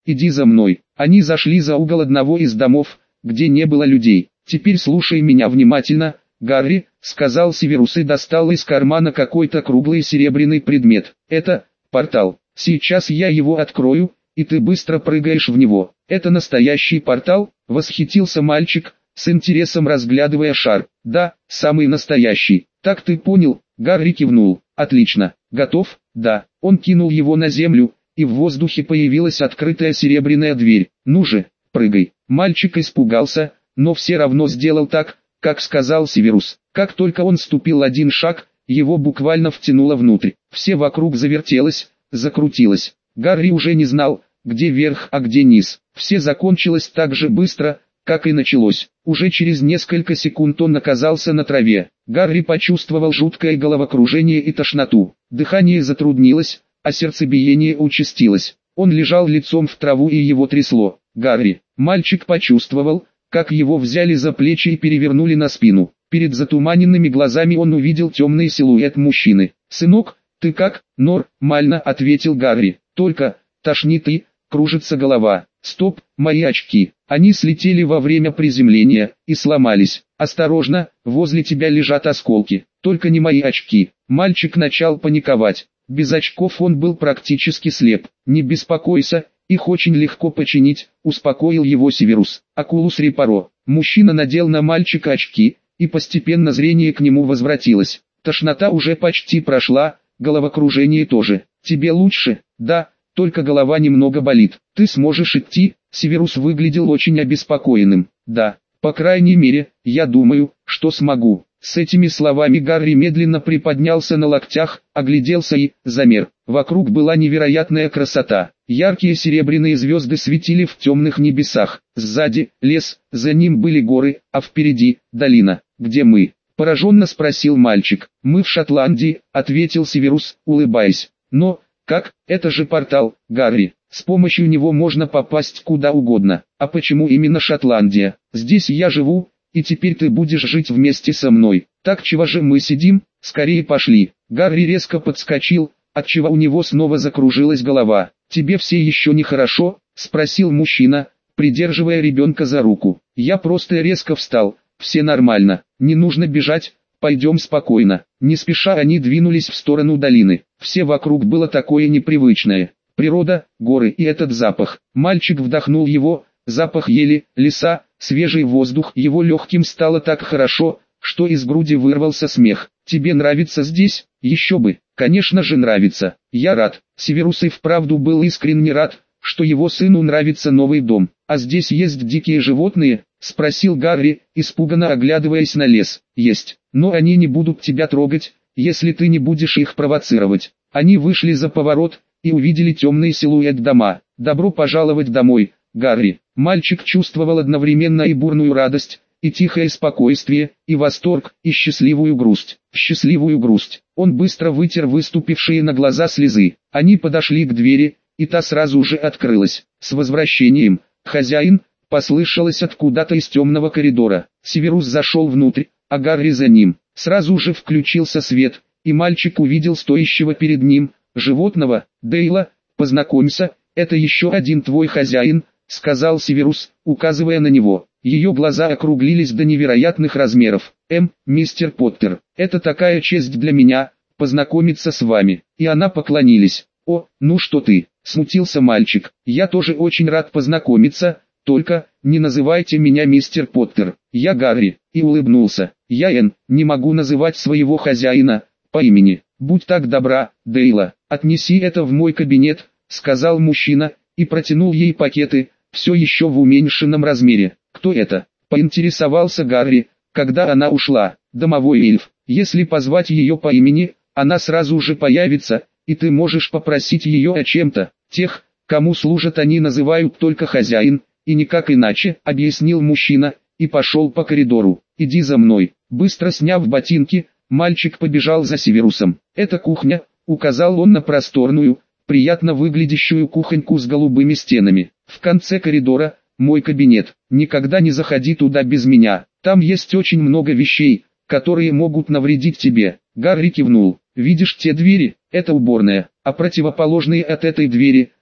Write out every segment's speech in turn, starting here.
иди за мной. Они зашли за угол одного из домов, где не было людей. Теперь слушай меня внимательно, Гарри, сказал Северус и достал из кармана какой-то круглый серебряный предмет. Это портал. Сейчас я его открою, и ты быстро прыгаешь в него. Это настоящий портал? Восхитился мальчик, с интересом разглядывая шар. Да, самый настоящий. Так ты понял? Гарри кивнул. Отлично. Готов? Да. Он кинул его на землю, и в воздухе появилась открытая серебряная дверь. Ну же, прыгай. Мальчик испугался, но все равно сделал так, как сказал Северус. Как только он ступил один шаг, его буквально втянуло внутрь. Все вокруг завертелось, закрутилось. Гарри уже не знал, где верх, а где низ. Все закончилось так же быстро, как и началось. Уже через несколько секунд он оказался на траве. Гарри почувствовал жуткое головокружение и тошноту. Дыхание затруднилось, а сердцебиение участилось. Он лежал лицом в траву и его трясло. Гарри. Мальчик почувствовал, как его взяли за плечи и перевернули на спину. Перед затуманенными глазами он увидел темный силуэт мужчины. «Сынок, ты как?» «Нормально», — ответил Гарри. «Только, тошнит и, кружится голова». «Стоп, мои очки. Они слетели во время приземления и сломались. Осторожно, возле тебя лежат осколки. Только не мои очки». Мальчик начал паниковать. Без очков он был практически слеп. «Не беспокойся, их очень легко починить», — успокоил его Северус. «Окулус репаро». Мужчина надел на мальчика очки, и постепенно зрение к нему возвратилось. Тошнота уже почти прошла, головокружение тоже. «Тебе лучше?» «Да, только голова немного болит. Ты сможешь идти?» Северус выглядел очень обеспокоенным. «Да, по крайней мере, я думаю, что смогу». С этими словами Гарри медленно приподнялся на локтях, огляделся и замер. Вокруг была невероятная красота. Яркие серебряные звезды светили в темных небесах. Сзади — лес, за ним были горы, а впереди — долина. «Где мы?» — пораженно спросил мальчик. «Мы в Шотландии», — ответил Северус, улыбаясь. «Но, как? Это же портал, Гарри. С помощью него можно попасть куда угодно. А почему именно Шотландия? Здесь я живу, и теперь ты будешь жить вместе со мной. Так чего же мы сидим? Скорее пошли». Гарри резко подскочил, отчего у него снова закружилась голова. «Тебе все еще нехорошо?» — спросил мужчина, придерживая ребенка за руку. «Я просто резко встал. Все нормально. Не нужно бежать. Пойдем спокойно». Не спеша они двинулись в сторону долины. Все вокруг было такое непривычное. Природа, горы и этот запах. Мальчик вдохнул его, запах ели, леса, свежий воздух. Его легким стало так хорошо, что из груди вырвался смех. «Тебе нравится здесь?» «Еще бы, конечно же нравится. Я рад». Северус и вправду был искренне рад, что его сыну нравится новый дом. «А здесь есть дикие животные?» — спросил Гарри, испуганно оглядываясь на лес. «Есть, но они не будут тебя трогать, если ты не будешь их провоцировать». Они вышли за поворот и увидели темный силуэт дома. «Добро пожаловать домой, Гарри». Мальчик чувствовал одновременно и бурную радость, и тихое спокойствие, и восторг, и счастливую грусть. Счастливую грусть. Он быстро вытер выступившие на глаза слезы. Они подошли к двери, и та сразу же открылась. «С возвращением, хозяин!» — послышалось откуда-то из темного коридора. Северус зашел внутрь, а Гарри за ним. Сразу же включился свет, и мальчик увидел стоящего перед ним животного. «Дейла, познакомься, это еще один твой хозяин», — сказал Северус, указывая на него. Ее глаза округлились до невероятных размеров. «Мистер Поттер, это такая честь для меня, познакомиться с вами». И она поклонились. «О, ну что ты», — смутился мальчик, — «я тоже очень рад познакомиться, только, не называйте меня мистер Поттер, я Гарри», и улыбнулся. «Я Энн, не могу называть своего хозяина по имени. Будь так добра, Дейла, отнеси это в мой кабинет», — сказал мужчина, и протянул ей пакеты, все еще в уменьшенном размере. «Кто это?» — поинтересовался Гарри, когда она ушла. «Домовой эльф. Если позвать ее по имени, она сразу же появится, и ты можешь попросить ее о чем-то. Тех, кому служат, они называют только хозяин, и никак иначе», — объяснил мужчина, и пошел по коридору. «Иди за мной». Быстро сняв ботинки, мальчик побежал за Северусом. «Это кухня», — указал он на просторную, приятно выглядящую кухоньку с голубыми стенами. «В конце коридора мой кабинет. Никогда не заходи туда без меня. Там есть очень много вещей, которые могут навредить тебе». Гарри кивнул. «Видишь те двери? Это уборная, а противоположные от этой двери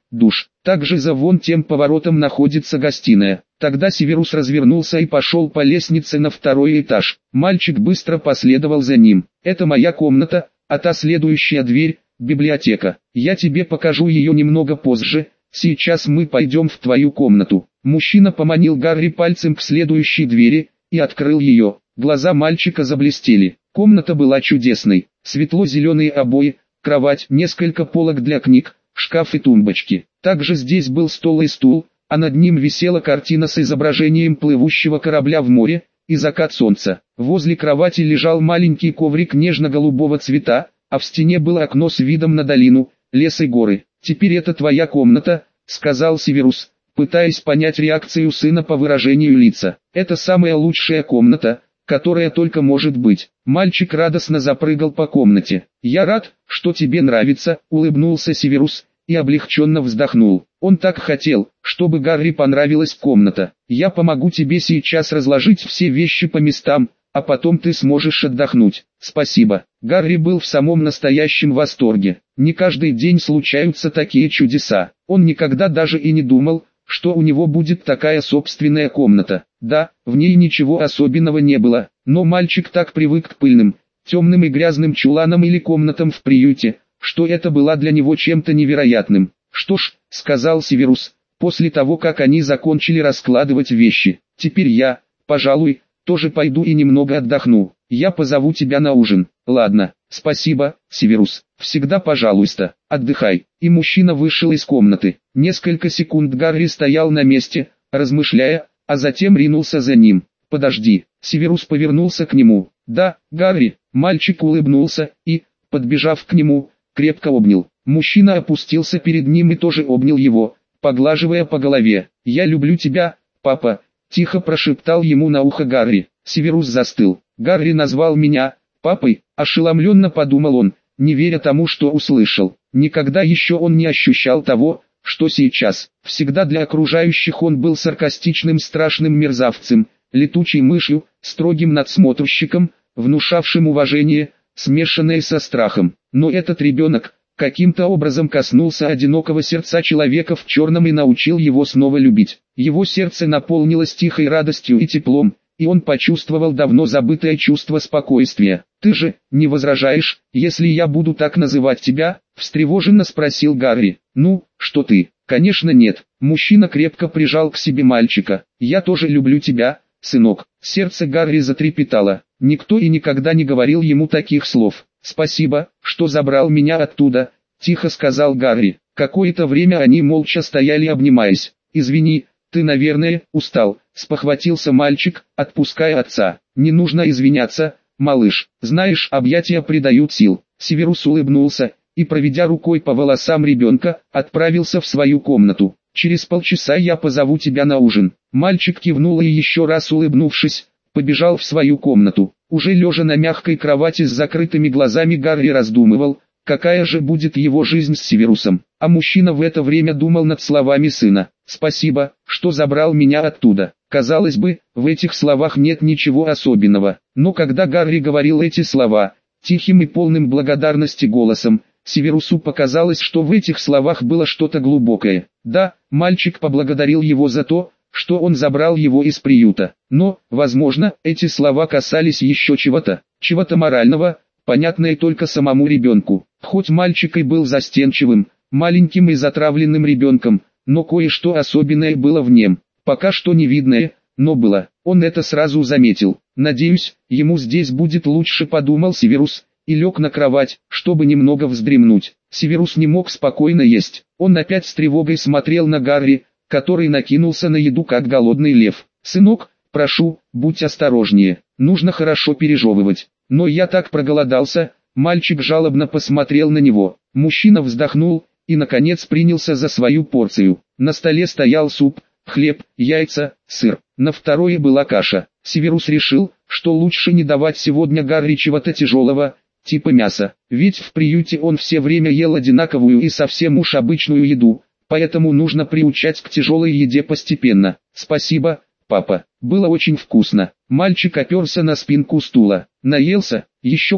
душ. Также за вон тем поворотом находится гостиная. Тогда Северус развернулся и пошел по лестнице на второй этаж. Мальчик быстро последовал за ним. «Это моя комната, а та следующая дверь – библиотека. Я тебе покажу ее немного позже, сейчас мы пойдем в твою комнату». Мужчина поманил Гарри пальцем к следующей двери и открыл ее. Глаза мальчика заблестели. Комната была чудесной. Светло-зеленые обои, кровать, несколько полок для книг, шкаф и тумбочки. Также здесь был стол и стул, а над ним висела картина с изображением плывущего корабля в море и закат солнца. Возле кровати лежал маленький коврик нежно-голубого цвета, а в стене было окно с видом на долину, лес и горы. «Теперь это твоя комната», — сказал Северус, пытаясь понять реакцию сына по выражению лица. «Это самая лучшая комната, которая только может быть». Мальчик радостно запрыгал по комнате. «Я рад, что тебе нравится», — улыбнулся Северус и облегченно вздохнул. Он так хотел, чтобы Гарри понравилась комната. «Я помогу тебе сейчас разложить все вещи по местам, а потом ты сможешь отдохнуть». «Спасибо». Гарри был в самом настоящем восторге. Не каждый день случаются такие чудеса. Он никогда даже и не думал, что у него будет такая собственная комната. Да, в ней ничего особенного не было, но мальчик так привык к пыльным, темным и грязным чуланам или комнатам в приюте, что это было для него чем-то невероятным. «Что ж», — сказал Северус, после того как они закончили раскладывать вещи, «теперь я, пожалуй, тоже пойду и немного отдохну. Я позову тебя на ужин». «Ладно, спасибо, Северус, всегда пожалуйста, отдыхай». И мужчина вышел из комнаты. Несколько секунд Гарри стоял на месте, размышляя, а затем ринулся за ним. «Подожди». Северус повернулся к нему. «Да, Гарри». Мальчик улыбнулся и, подбежав к нему, крепко обнял. Мужчина опустился перед ним и тоже обнял его, поглаживая по голове. «Я люблю тебя, папа», — тихо прошептал ему на ухо Гарри. Северус застыл. «Гарри назвал меня папой», — ошеломленно подумал он, не веря тому, что услышал. Никогда еще он не ощущал того, что сейчас. Всегда для окружающих он был саркастичным страшным мерзавцем, летучей мышью, строгим надсмотрщиком, внушавшим уважение, смешанное со страхом. Но этот ребенок каким-то образом коснулся одинокого сердца человека в черном и научил его снова любить. Его сердце наполнилось тихой радостью и теплом, и он почувствовал давно забытое чувство спокойствия. «Ты же не возражаешь, если я буду так называть тебя?» — встревоженно спросил Гарри. «Ну, что ты?» «Конечно нет». Мужчина крепко прижал к себе мальчика. «Я тоже люблю тебя, сынок». Сердце Гарри затрепетало. Никто и никогда не говорил ему таких слов. «Спасибо, что забрал меня оттуда», — тихо сказал Гарри. Какое-то время они молча стояли, обнимаясь. «Извини, ты, наверное, устал», — спохватился мальчик, отпуская отца. «Не нужно извиняться, малыш. Знаешь, объятия придают сил». Северус улыбнулся и, проведя рукой по волосам ребенка, отправился в свою комнату. «Через полчаса я позову тебя на ужин». Мальчик кивнул и, еще раз улыбнувшись, побежал в свою комнату. Уже лежа на мягкой кровати с закрытыми глазами, Гарри раздумывал, какая же будет его жизнь с Северусом. А мужчина в это время думал над словами сына. «Спасибо, что забрал меня оттуда». Казалось бы, в этих словах нет ничего особенного. Но когда Гарри говорил эти слова, тихим и полным благодарности голосом, Северусу показалось, что в этих словах было что-то глубокое. Да, мальчик поблагодарил его за то, что он забрал его из приюта. Но, возможно, эти слова касались еще чего-то морального, понятное только самому ребенку. Хоть мальчик и был застенчивым, маленьким и затравленным ребенком, но кое-что особенное было в нем. Пока что не видное, но было. Он это сразу заметил. «Надеюсь, ему здесь будет лучше», — подумал Северус, и лег на кровать, чтобы немного вздремнуть. Северус не мог спокойно есть. Он опять с тревогой смотрел на Гарри, который накинулся на еду как голодный лев. «Сынок, прошу, будь осторожнее, нужно хорошо пережевывать». «Но я так проголодался», — мальчик жалобно посмотрел на него. Мужчина вздохнул и, наконец, принялся за свою порцию. На столе стоял суп, хлеб, яйца, сыр. На второе была каша. Северус решил, что лучше не давать сегодня Гарри чего-то тяжелого, типа мяса. Ведь в приюте он все время ел одинаковую и совсем уж обычную еду, поэтому нужно приучать к тяжелой еде постепенно. «Спасибо, папа, было очень вкусно». Мальчик оперся на спинку стула. «Наелся?» «Еще как», —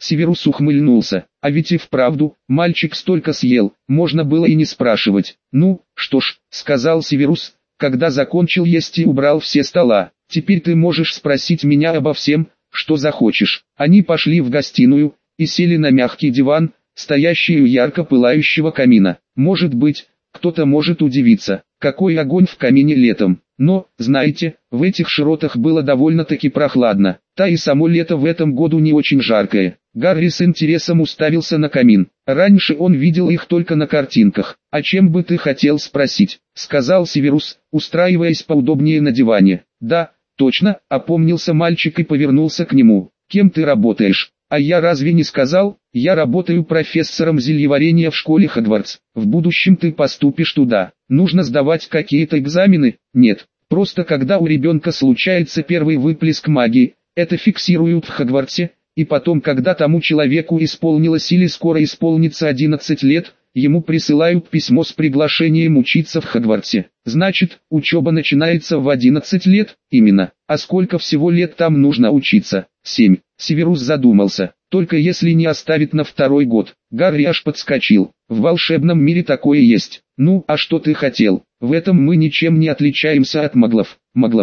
Северус ухмыльнулся. А ведь и вправду, мальчик столько съел, можно было и не спрашивать. Ну, что ж, сказал Северус, когда закончил есть и убрал все стола. Теперь ты можешь спросить меня обо всем, что захочешь. Они пошли в гостиную и сели на мягкий диван, стоящий у ярко пылающего камина. Может быть, кто-то может удивиться, какой огонь в камине летом. Но, знаете, в этих широтах было довольно-таки прохладно. Да и само лето в этом году не очень жаркое. Гарри с интересом уставился на камин. Раньше он видел их только на картинках. «О чем бы ты хотел спросить?» — сказал Северус, устраиваясь поудобнее на диване. «Да, точно», — опомнился мальчик и повернулся к нему. «Кем ты работаешь?» «А я разве не сказал? Я работаю профессором зельеварения в школе Хогвартс. В будущем ты поступишь туда. Нужно сдавать какие-то экзамены?» «Нет, просто когда у ребенка случается первый выплеск магии, это фиксируют в Хогвартсе, и потом, когда тому человеку исполнилось или скоро исполнится 11 лет, ему присылают письмо с приглашением учиться в Хогвартсе. Значит, учеба начинается в 11 лет, именно. А сколько всего лет там нужно учиться? 7. Северус задумался. Только если не оставит на второй год. Гарри аж подскочил. В волшебном мире такое есть. Ну, а что ты хотел? В этом мы ничем не отличаемся от маглов.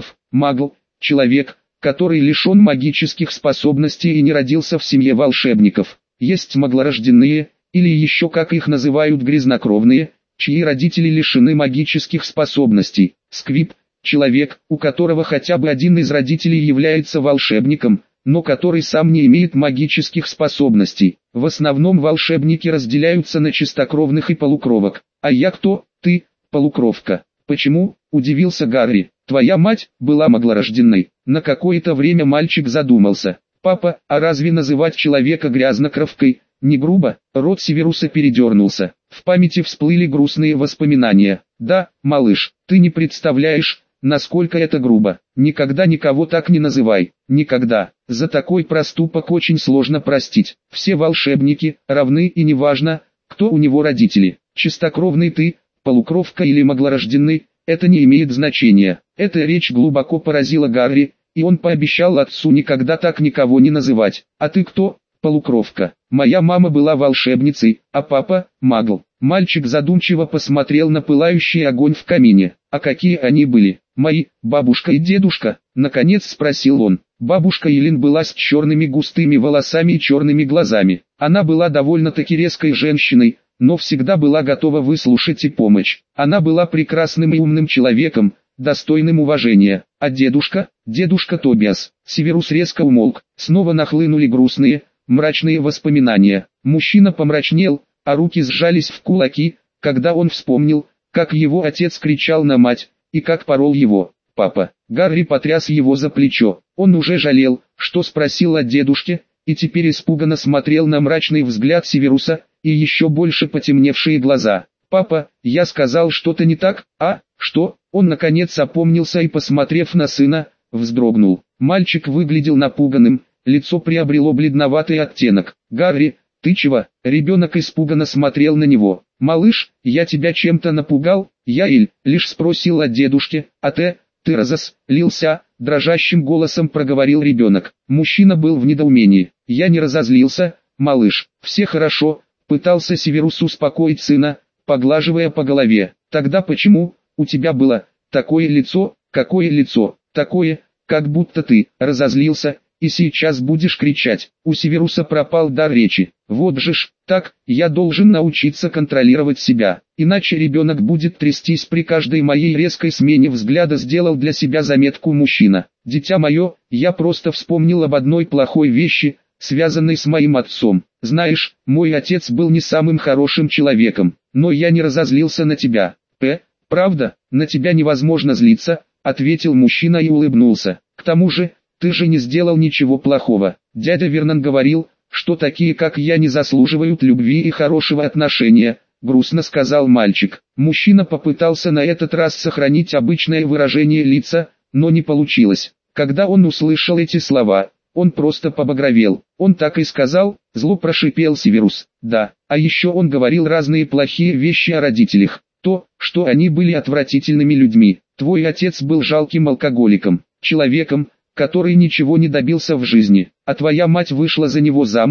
Магл – человек, который лишен магических способностей и не родился в семье волшебников. Есть маглорожденные, или еще как их называют грязнокровные, чьи родители лишены магических способностей. Сквиб – человек, у которого хотя бы один из родителей является волшебником, но который сам не имеет магических способностей. В основном волшебники разделяются на чистокровных и полукровок. А я кто? Ты, полукровка. Почему? Удивился Гарри. Твоя мать была маглорожденной. На какое-то время мальчик задумался. Папа, а разве называть человека грязнокровкой не грубо? Рот Северуса передернулся. В памяти всплыли грустные воспоминания. Да, малыш, ты не представляешь, насколько это грубо. Никогда никого так не называй. Никогда. За такой проступок очень сложно простить. Все волшебники равны, и неважно, кто у него родители. Чистокровный ты, полукровка или маглорожденный, это не имеет значения. Эта речь глубоко поразила Гарри, и он пообещал отцу никогда так никого не называть. А ты кто? Полукровка. Моя мама была волшебницей, а папа – магл. Мальчик задумчиво посмотрел на пылающий огонь в камине. А какие они были? Мои, бабушка и дедушка? Наконец спросил он. Бабушка Елин была с черными густыми волосами и черными глазами. Она была довольно-таки резкой женщиной, но всегда была готова выслушать и помочь. Она была прекрасным и умным человеком, достойным уважения. А дедушка? Дедушка Тобиас. Северус резко умолк. Снова нахлынули грустные, мрачные воспоминания. Мужчина помрачнел, а руки сжались в кулаки, когда он вспомнил, как его отец кричал на мать, и как порол его. «Папа». Гарри потряс его за плечо. Он уже жалел, что спросил о дедушке, и теперь испуганно смотрел на мрачный взгляд Северуса, и еще больше потемневшие глаза. «Папа, я сказал что-то не так, а? Что?» Он наконец опомнился и, посмотрев на сына, вздрогнул. Мальчик выглядел напуганным, лицо приобрело бледноватый оттенок. «Гарри, ты чего?» Ребенок испуганно смотрел на него. «Малыш, я тебя чем-то напугал?» «Я лишь спросил о дедушке, а ты разозлился?» Дрожащим голосом проговорил ребенок. Мужчина был в недоумении. «Я не разозлился, малыш, все хорошо», пытался Северус успокоить сына, поглаживая по голове. «Тогда почему у тебя было такое лицо?» «Какое лицо?» «Такое, как будто ты разозлился, и сейчас будешь кричать». У Северуса пропал дар речи. «Вот же ж, так, я должен научиться контролировать себя, иначе ребенок будет трястись при каждой моей резкой смене взгляда», сделал для себя заметку мужчина. «Дитя мое, я просто вспомнил об одной плохой вещи, связанной с моим отцом. Знаешь, мой отец был не самым хорошим человеком, но я не разозлился на тебя». «Правда, на тебя невозможно злиться», ответил мужчина и улыбнулся. «К тому же, ты же не сделал ничего плохого. Дядя Вернон говорил, что такие как я не заслуживают любви и хорошего отношения», грустно сказал мальчик. Мужчина попытался на этот раз сохранить обычное выражение лица, но не получилось. Когда он услышал эти слова, он просто побагровел. «Он так и сказал?» — зло прошипел Северус. «Да, а еще он говорил разные плохие вещи о родителях. То, что они были отвратительными людьми. Твой отец был жалким алкоголиком, человеком, который ничего не добился в жизни, а твоя мать вышла за него замуж»,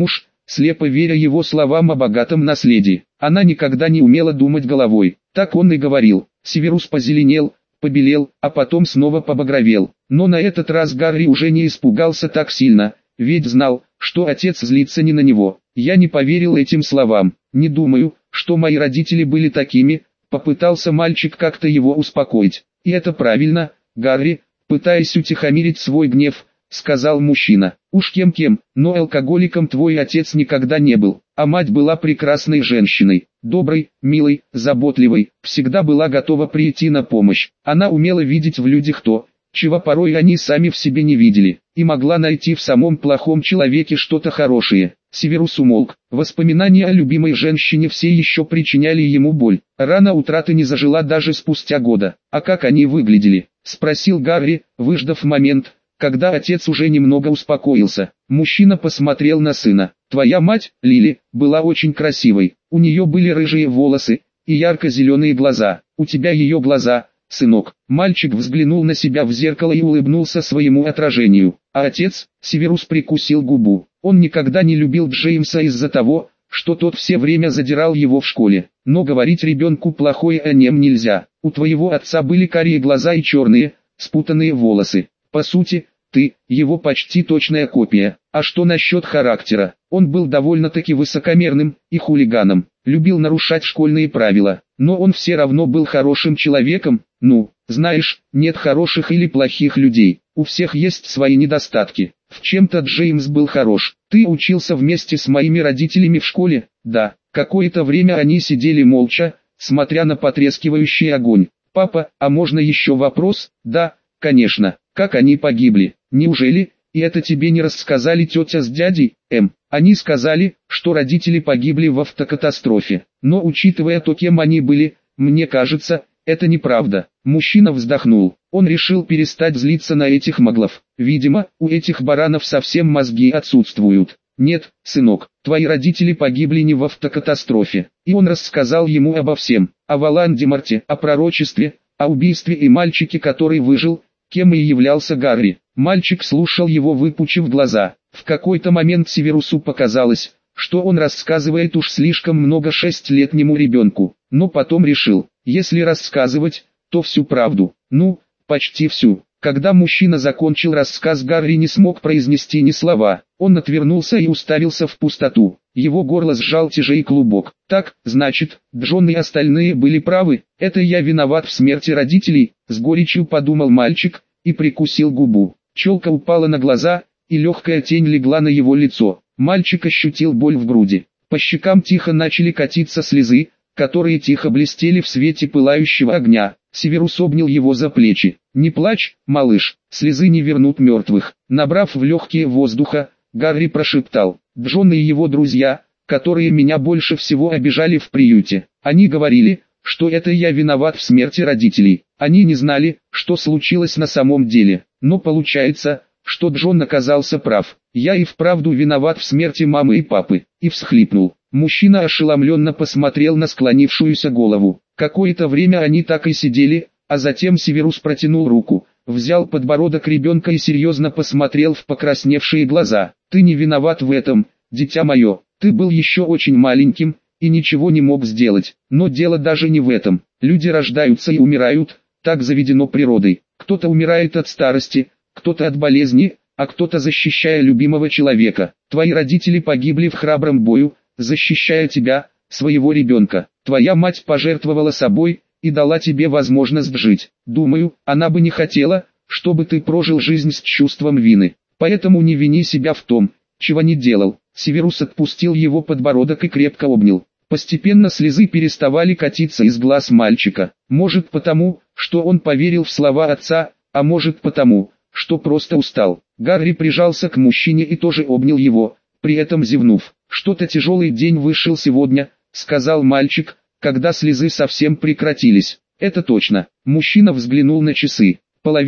слепо веря его словам о богатом наследии. Она никогда не умела думать головой. Так он и говорил. Северус позеленел, побелел, а потом снова побагровел. Но на этот раз Гарри уже не испугался так сильно, ведь знал, что отец злится не на него. Я не поверил этим словам. Не думаю, что мои родители были такими, попытался мальчик как-то его успокоить. И это правильно, Гарри, пытаясь утихомирить свой гнев, сказал мужчина. Уж кем-кем, но алкоголиком твой отец никогда не был, а мать была прекрасной женщиной, доброй, милой, заботливой, всегда была готова прийти на помощь. Она умела видеть в людях то, чего порой они сами в себе не видели, и могла найти в самом плохом человеке что-то хорошее. Северус умолк. Воспоминания о любимой женщине все еще причиняли ему боль. Рана утраты не зажила даже спустя года. А как они выглядели? Спросил Гарри, выждав момент, когда отец уже немного успокоился. Мужчина посмотрел на сына. Твоя мать, Лили, была очень красивой. У нее были рыжие волосы и ярко-зеленые глаза. У тебя ее глаза, сынок. Мальчик взглянул на себя в зеркало и улыбнулся своему отражению. А отец, Северус прикусил губу. Он никогда не любил Джеймса из-за того, что тот все время задирал его в школе. Но говорить ребенку плохое о нем нельзя. У твоего отца были карие глаза и черные, спутанные волосы. По сути, ты, его почти точная копия. А что насчет характера? Он был довольно-таки высокомерным и хулиганом, любил нарушать школьные правила. Но он все равно был хорошим человеком. Ну, знаешь, нет хороших или плохих людей. У всех есть свои недостатки. В чем-то Джеймс был хорош. Ты учился вместе с моими родителями в школе? Да. Какое-то время они сидели молча, смотря на потрескивающий огонь. Папа, а можно еще вопрос? Да, конечно. Как они погибли? Неужели, и это тебе не рассказали тетя с дядей? Они сказали, что родители погибли в автокатастрофе. Но учитывая то, кем они были, мне кажется, это неправда. Мужчина вздохнул. Он решил перестать злиться на этих маглов. Видимо, у этих баранов совсем мозги отсутствуют. Нет, сынок, твои родители погибли не в автокатастрофе. И он рассказал ему обо всем. О Волан-де-Морте, о пророчестве, о убийстве и мальчике, который выжил, кем и являлся Гарри. Мальчик слушал его, выпучив глаза. В какой-то момент Северусу показалось, что он рассказывает уж слишком много 6-летнему ребенку. Но потом решил, если рассказывать, то всю правду. Ну, почти всю. Когда мужчина закончил рассказ, Гарри не смог произнести ни слова. Он отвернулся и уставился в пустоту. Его горло сжал тяжей клубок. Так, значит, Джон и остальные были правы. Это я виноват в смерти родителей, с горечью подумал мальчик, и прикусил губу. Челка упала на глаза, и легкая тень легла на его лицо. Мальчик ощутил боль в груди. По щекам тихо начали катиться слезы, которые тихо блестели в свете пылающего огня. Северус обнял его за плечи. «Не плачь, малыш, слезы не вернут мертвых». Набрав в легкие воздуха, Гарри прошептал: «Джон и его друзья, которые меня больше всего обижали в приюте. Они говорили, что это я виноват в смерти родителей. Они не знали, что случилось на самом деле. Но получается, что Джон оказался прав. Я и вправду виноват в смерти мамы и папы». И всхлипнул. Мужчина ошеломленно посмотрел на склонившуюся голову. Какое-то время они так и сидели, а затем Северус протянул руку, взял подбородок ребенка и серьезно посмотрел в покрасневшие глаза. «Ты не виноват в этом, дитя мое. Ты был еще очень маленьким и ничего не мог сделать. Но дело даже не в этом. Люди рождаются и умирают, так заведено природой. Кто-то умирает от старости, кто-то от болезни, а кто-то защищая любимого человека. Твои родители погибли в храбром бою, защищая тебя, своего ребенка. Твоя мать пожертвовала собой и дала тебе возможность жить. Думаю, она бы не хотела, чтобы ты прожил жизнь с чувством вины. Поэтому не вини себя в том, чего не делал». Северус отпустил его подбородок и крепко обнял. Постепенно слезы переставали катиться из глаз мальчика. Может потому, что он поверил в слова отца, а может потому, что просто устал. Гарри прижался к мужчине и тоже обнял его, при этом зевнув. «Что-то тяжелый день вышел сегодня», — сказал мальчик, когда слезы совсем прекратились. «Это точно». Мужчина взглянул на часы.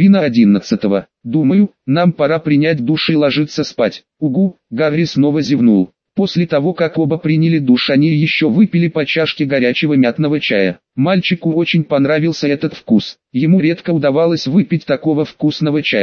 10:30. «Думаю, нам пора принять душ и ложиться спать». «Угу», — Гарри снова зевнул. После того, как оба приняли душ, они еще выпили по чашке горячего мятного чая. Мальчику очень понравился этот вкус. Ему редко удавалось выпить такого вкусного чая.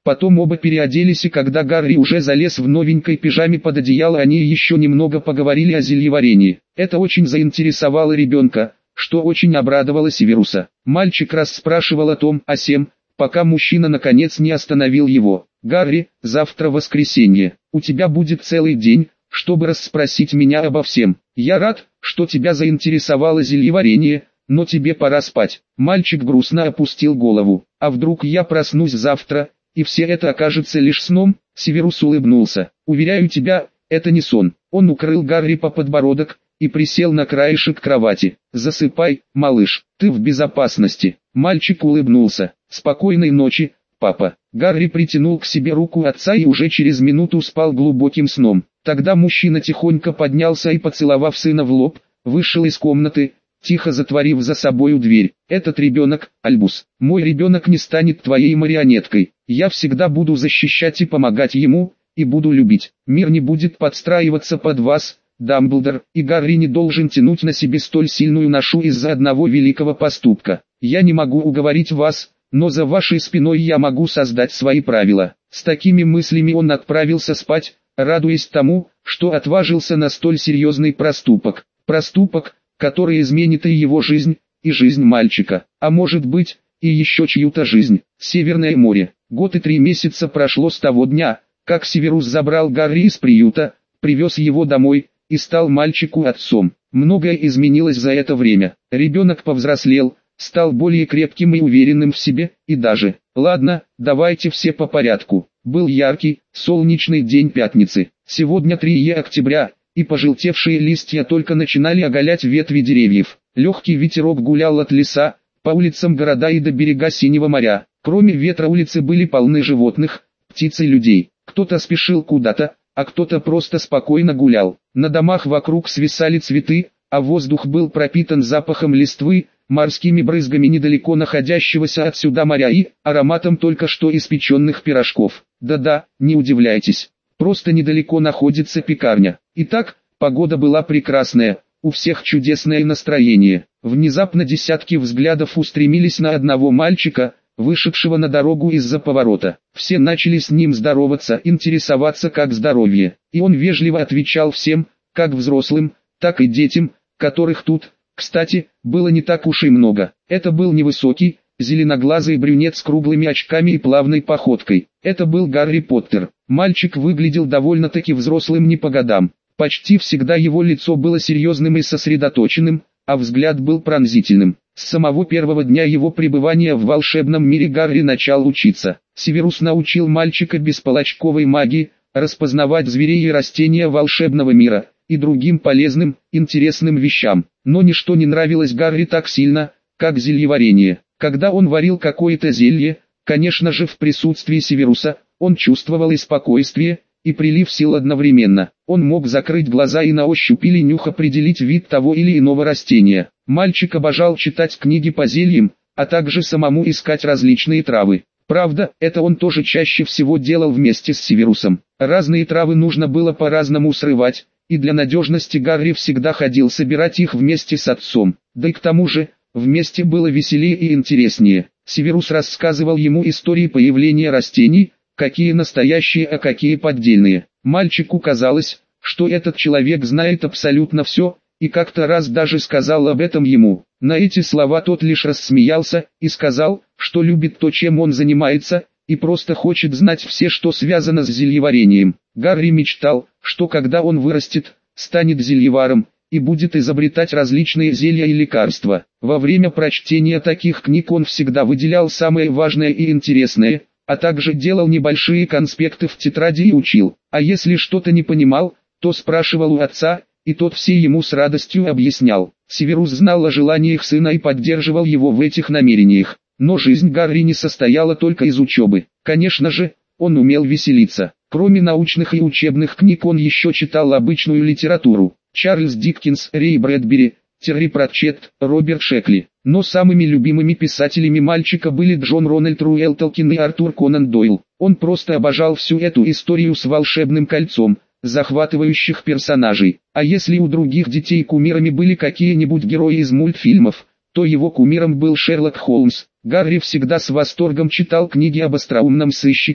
Потом оба переоделись, и когда Гарри уже залез в новенькой пижаме под одеяло, они еще немного поговорили о зельеварении. Это очень заинтересовало ребенка, что очень обрадовало Северуса. Мальчик расспрашивал о том, о сем, пока мужчина наконец не остановил его. «Гарри, завтра воскресенье. У тебя будет целый день, чтобы расспросить меня обо всем. Я рад, что тебя заинтересовало зельеварение, но тебе пора спать». Мальчик грустно опустил голову. «А вдруг я проснусь завтра, и все это окажется лишь сном?» Северус улыбнулся. «Уверяю тебя, это не сон». Он укрыл Гарри по подбородок и присел на краешек кровати. «Засыпай, малыш, ты в безопасности». Мальчик улыбнулся. «Спокойной ночи, папа». Гарри притянул к себе руку отца и уже через минуту спал глубоким сном. Тогда мужчина тихонько поднялся и, поцеловав сына в лоб, вышел из комнаты, тихо затворив за собою дверь. «Этот ребенок, Альбус, мой ребенок не станет твоей марионеткой. Я всегда буду защищать и помогать ему, и буду любить. Мир не будет подстраиваться под вас, Дамблдор, и Гарри не должен тянуть на себе столь сильную ношу из-за одного великого поступка. Я не могу уговорить вас, но за вашей спиной я могу создать свои правила». С такими мыслями он отправился спать, радуясь тому, что отважился на столь серьезный проступок. Проступок, который изменит и его жизнь, и жизнь мальчика, а может быть, и еще чью-то жизнь. Северное море. Год и 3 месяца прошло с того дня, как Северус забрал Гарри из приюта, привез его домой, и стал мальчику отцом. Многое изменилось за это время. Ребенок повзрослел, стал более крепким и уверенным в себе, и даже... Ладно, давайте все по порядку. Был яркий, солнечный день пятницы. Сегодня 3 октября, и пожелтевшие листья только начинали оголять ветви деревьев. Легкий ветерок гулял от леса, по улицам города и до берега Синего моря. Кроме ветра улицы были полны животных, птиц и людей. Кто-то спешил куда-то, а кто-то просто спокойно гулял. На домах вокруг свисали цветы, а воздух был пропитан запахом листвы, морскими брызгами недалеко находящегося отсюда моря и ароматом только что испеченных пирожков. Да-да, не удивляйтесь, просто недалеко находится пекарня. Итак, погода была прекрасная, у всех чудесное настроение. Внезапно десятки взглядов устремились на одного мальчика, вышедшего на дорогу из-за поворота. Все начали с ним здороваться, интересоваться, как здоровье. И он вежливо отвечал всем, как взрослым, так и детям, которых тут, кстати, было не так уж и много. Это был невысокий, зеленоглазый брюнет с круглыми очками и плавной походкой. Это был Гарри Поттер. Мальчик выглядел довольно-таки взрослым не по годам. Почти всегда его лицо было серьезным и сосредоточенным, а взгляд был пронзительным. С самого первого дня его пребывания в волшебном мире Гарри начал учиться. Северус научил мальчика бесполочковой магии, распознавать зверей и растения волшебного мира, и другим полезным, интересным вещам. Но ничто не нравилось Гарри так сильно, как зельеварение. Когда он варил какое-то зелье, конечно же в присутствии Северуса, он чувствовал и спокойствие, и прилив сил одновременно. Он мог закрыть глаза и на ощупь или нюх определить вид того или иного растения. Мальчик обожал читать книги по зельям, а также самому искать различные травы. Правда, это он тоже чаще всего делал вместе с Северусом. Разные травы нужно было по-разному срывать, и для надежности Гарри всегда ходил собирать их вместе с отцом. Да и к тому же, вместе было веселее и интереснее. Северус рассказывал ему истории появления растений, какие настоящие, а какие поддельные. Мальчику казалось, что этот человек знает абсолютно все, и как-то раз даже сказал об этом ему. На эти слова тот лишь рассмеялся и сказал, что любит то, чем он занимается, и просто хочет знать все, что связано с зельеварением. Гарри мечтал, что когда он вырастет, станет зельеваром, и будет изобретать различные зелья и лекарства. Во время прочтения таких книг он всегда выделял самое важное и интересное, а также делал небольшие конспекты в тетради и учил. А если что-то не понимал, то спрашивал у отца, и тот все ему с радостью объяснял. Северус знал о желаниях сына и поддерживал его в этих намерениях. Но жизнь Гарри не состояла только из учебы. Конечно же, он умел веселиться. Кроме научных и учебных книг он еще читал обычную литературу. Чарльз Диккенс, Рэй Брэдбери, Терри Пратчетт, Роберт Шекли. Но самыми любимыми писателями мальчика были Джон Рональд Руэлл Толкин и Артур Конан Дойл. Он просто обожал всю эту историю с волшебным кольцом, захватывающих персонажей. А если у других детей кумирами были какие-нибудь герои из мультфильмов, то его кумиром был Шерлок Холмс. Гарри всегда с восторгом читал книги об остроумном сыщике,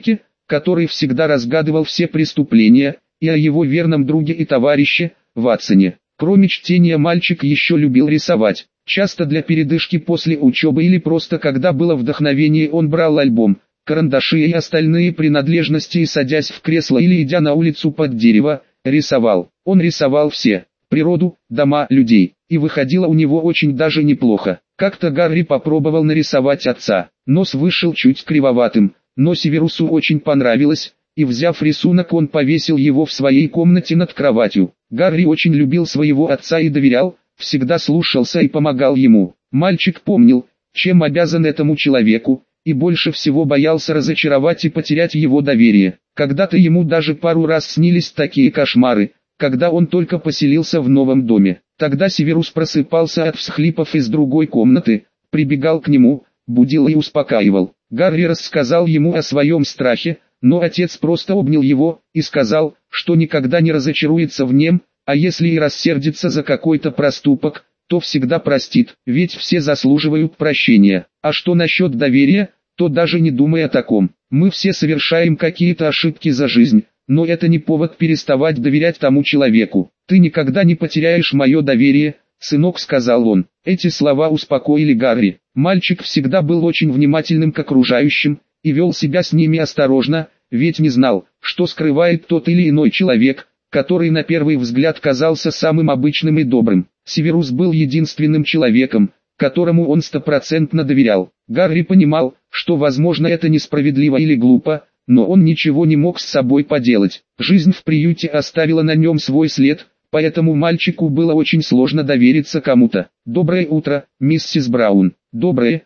который всегда разгадывал все преступления, и о его верном друге и товарище, Ватсоне. Кроме чтения мальчик еще любил рисовать. Часто для передышки после учебы или просто когда было вдохновение он брал альбом, карандаши и остальные принадлежности и, садясь в кресло или идя на улицу под дерево, рисовал. Он рисовал все: природу, дома, людей, и выходило у него очень даже неплохо. Как-то Гарри попробовал нарисовать отца. Нос вышел чуть кривоватым, но Северусу очень понравилось, и взяв рисунок он повесил его в своей комнате над кроватью. Гарри очень любил своего отца и доверял, всегда слушался и помогал ему. Мальчик помнил, чем обязан этому человеку, и больше всего боялся разочаровать и потерять его доверие. Когда-то ему даже пару раз снились такие кошмары, когда он только поселился в новом доме. Тогда Северус просыпался от всхлипов из другой комнаты, прибегал к нему, будил и успокаивал. Гарри рассказал ему о своем страхе, но отец просто обнял его и сказал, что никогда не разочаруется в нем, а если и рассердится за какой-то проступок, то всегда простит, ведь все заслуживают прощения. А что насчет доверия, то даже не думай о таком. Мы все совершаем какие-то ошибки за жизнь, но это не повод переставать доверять тому человеку. «Ты никогда не потеряешь мое доверие, сынок», — сказал он. Эти слова успокоили Гарри. Мальчик всегда был очень внимательным к окружающим и вел себя с ними осторожно, ведь не знал, что скрывает тот или иной человек, который на первый взгляд казался самым обычным и добрым. Северус был единственным человеком, которому он стопроцентно доверял. Гарри понимал, что возможно это несправедливо или глупо, но он ничего не мог с собой поделать. Жизнь в приюте оставила на нем свой след, поэтому мальчику было очень сложно довериться кому-то. «Доброе утро, миссис Браун». «Доброе,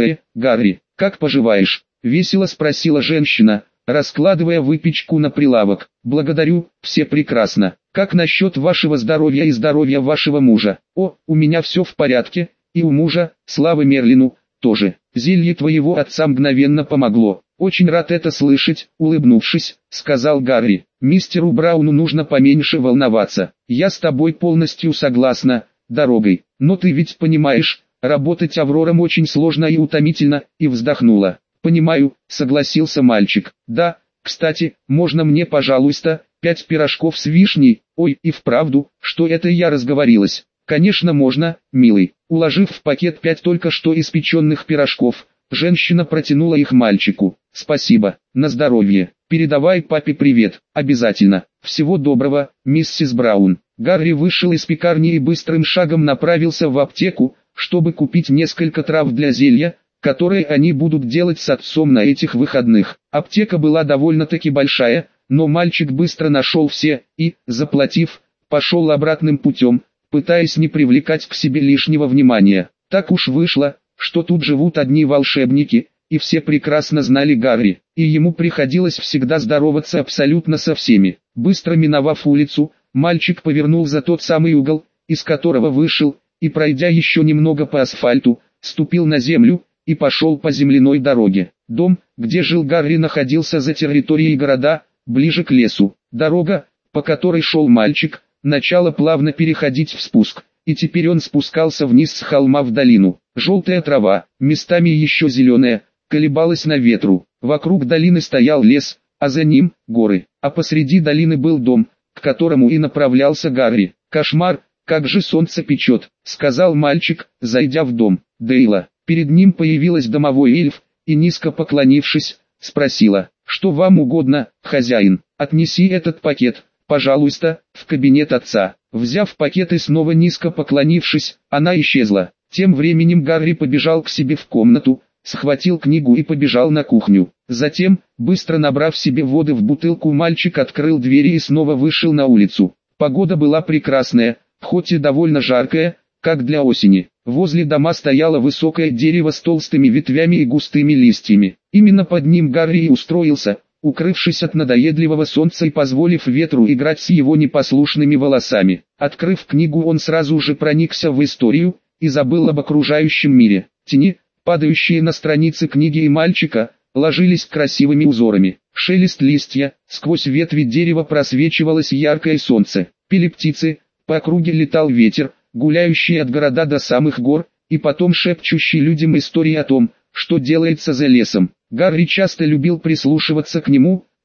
Гарри. Как поживаешь?» — весело спросила женщина, раскладывая выпечку на прилавок. «Благодарю, все прекрасно. Как насчет вашего здоровья и здоровья вашего мужа?» «О, у меня все в порядке, и у мужа, слава Мерлину, тоже. Зелье твоего отца мгновенно помогло». «Очень рад это слышать», — улыбнувшись, сказал Гарри. «Мистеру Брауну нужно поменьше волноваться. Я с тобой полностью согласна, дорогой. Но ты ведь понимаешь, работать Аврором очень сложно и утомительно», и вздохнула. «Понимаю», — согласился мальчик. «Да, кстати, можно мне, пожалуйста, 5 пирожков с вишней?» «Ой, и вправду, что это я разговорилась?» «Конечно можно, милый». Уложив в пакет 5 только что испеченных пирожков, женщина протянула их мальчику. «Спасибо, на здоровье. Передавай папе привет, обязательно. Всего доброго, миссис Браун». Гарри вышел из пекарни и быстрым шагом направился в аптеку, чтобы купить несколько трав для зелья, которые они будут делать с отцом на этих выходных. Аптека была довольно-таки большая, но мальчик быстро нашел все и, заплатив, пошел обратным путем, пытаясь не привлекать к себе лишнего внимания. Так уж вышло, что тут живут одни волшебники, и все прекрасно знали Гарри, и ему приходилось всегда здороваться абсолютно со всеми. Быстро миновав улицу, мальчик повернул за тот самый угол, из которого вышел, и пройдя еще немного по асфальту, ступил на землю, и пошел по земляной дороге. Дом, где жил Гарри, находился за территорией города, ближе к лесу. Дорога, по которой шел мальчик, начала плавно переходить в спуск, и теперь он спускался вниз с холма в долину. Желтая трава, местами еще зеленая, колебалась на ветру. Вокруг долины стоял лес, а за ним — горы, а посреди долины был дом, к которому и направлялся Гарри. «Кошмар, как же солнце печет», — сказал мальчик, зайдя в дом Дейла. Перед ним появилась домовой эльф, и низко поклонившись, спросила: «Что вам угодно, хозяин? Отнеси этот пакет, пожалуйста, в кабинет отца». Взяв пакет и снова низко поклонившись, она исчезла. Тем временем Гарри побежал к себе в комнату, схватил книгу и побежал на кухню. Затем, быстро набрав себе воды в бутылку, мальчик открыл двери и снова вышел на улицу. Погода была прекрасная, хоть и довольно жаркая, как для осени. Возле дома стояло высокое дерево с толстыми ветвями и густыми листьями. Именно под ним Гарри и устроился, укрывшись от надоедливого солнца и позволив ветру играть с его непослушными волосами. Открыв книгу, он сразу же проникся в историю и забыл об окружающем мире. Тени, падающие на страницы книги и мальчика, ложились красивыми узорами. Шелест листья, сквозь ветви дерева просвечивалось яркое солнце. Пели птицы, по округе летал ветер, гуляющий от города до самых гор, и потом шепчущий людям истории о том, что делается за лесом. Гарри часто любил прислушиваться к нему,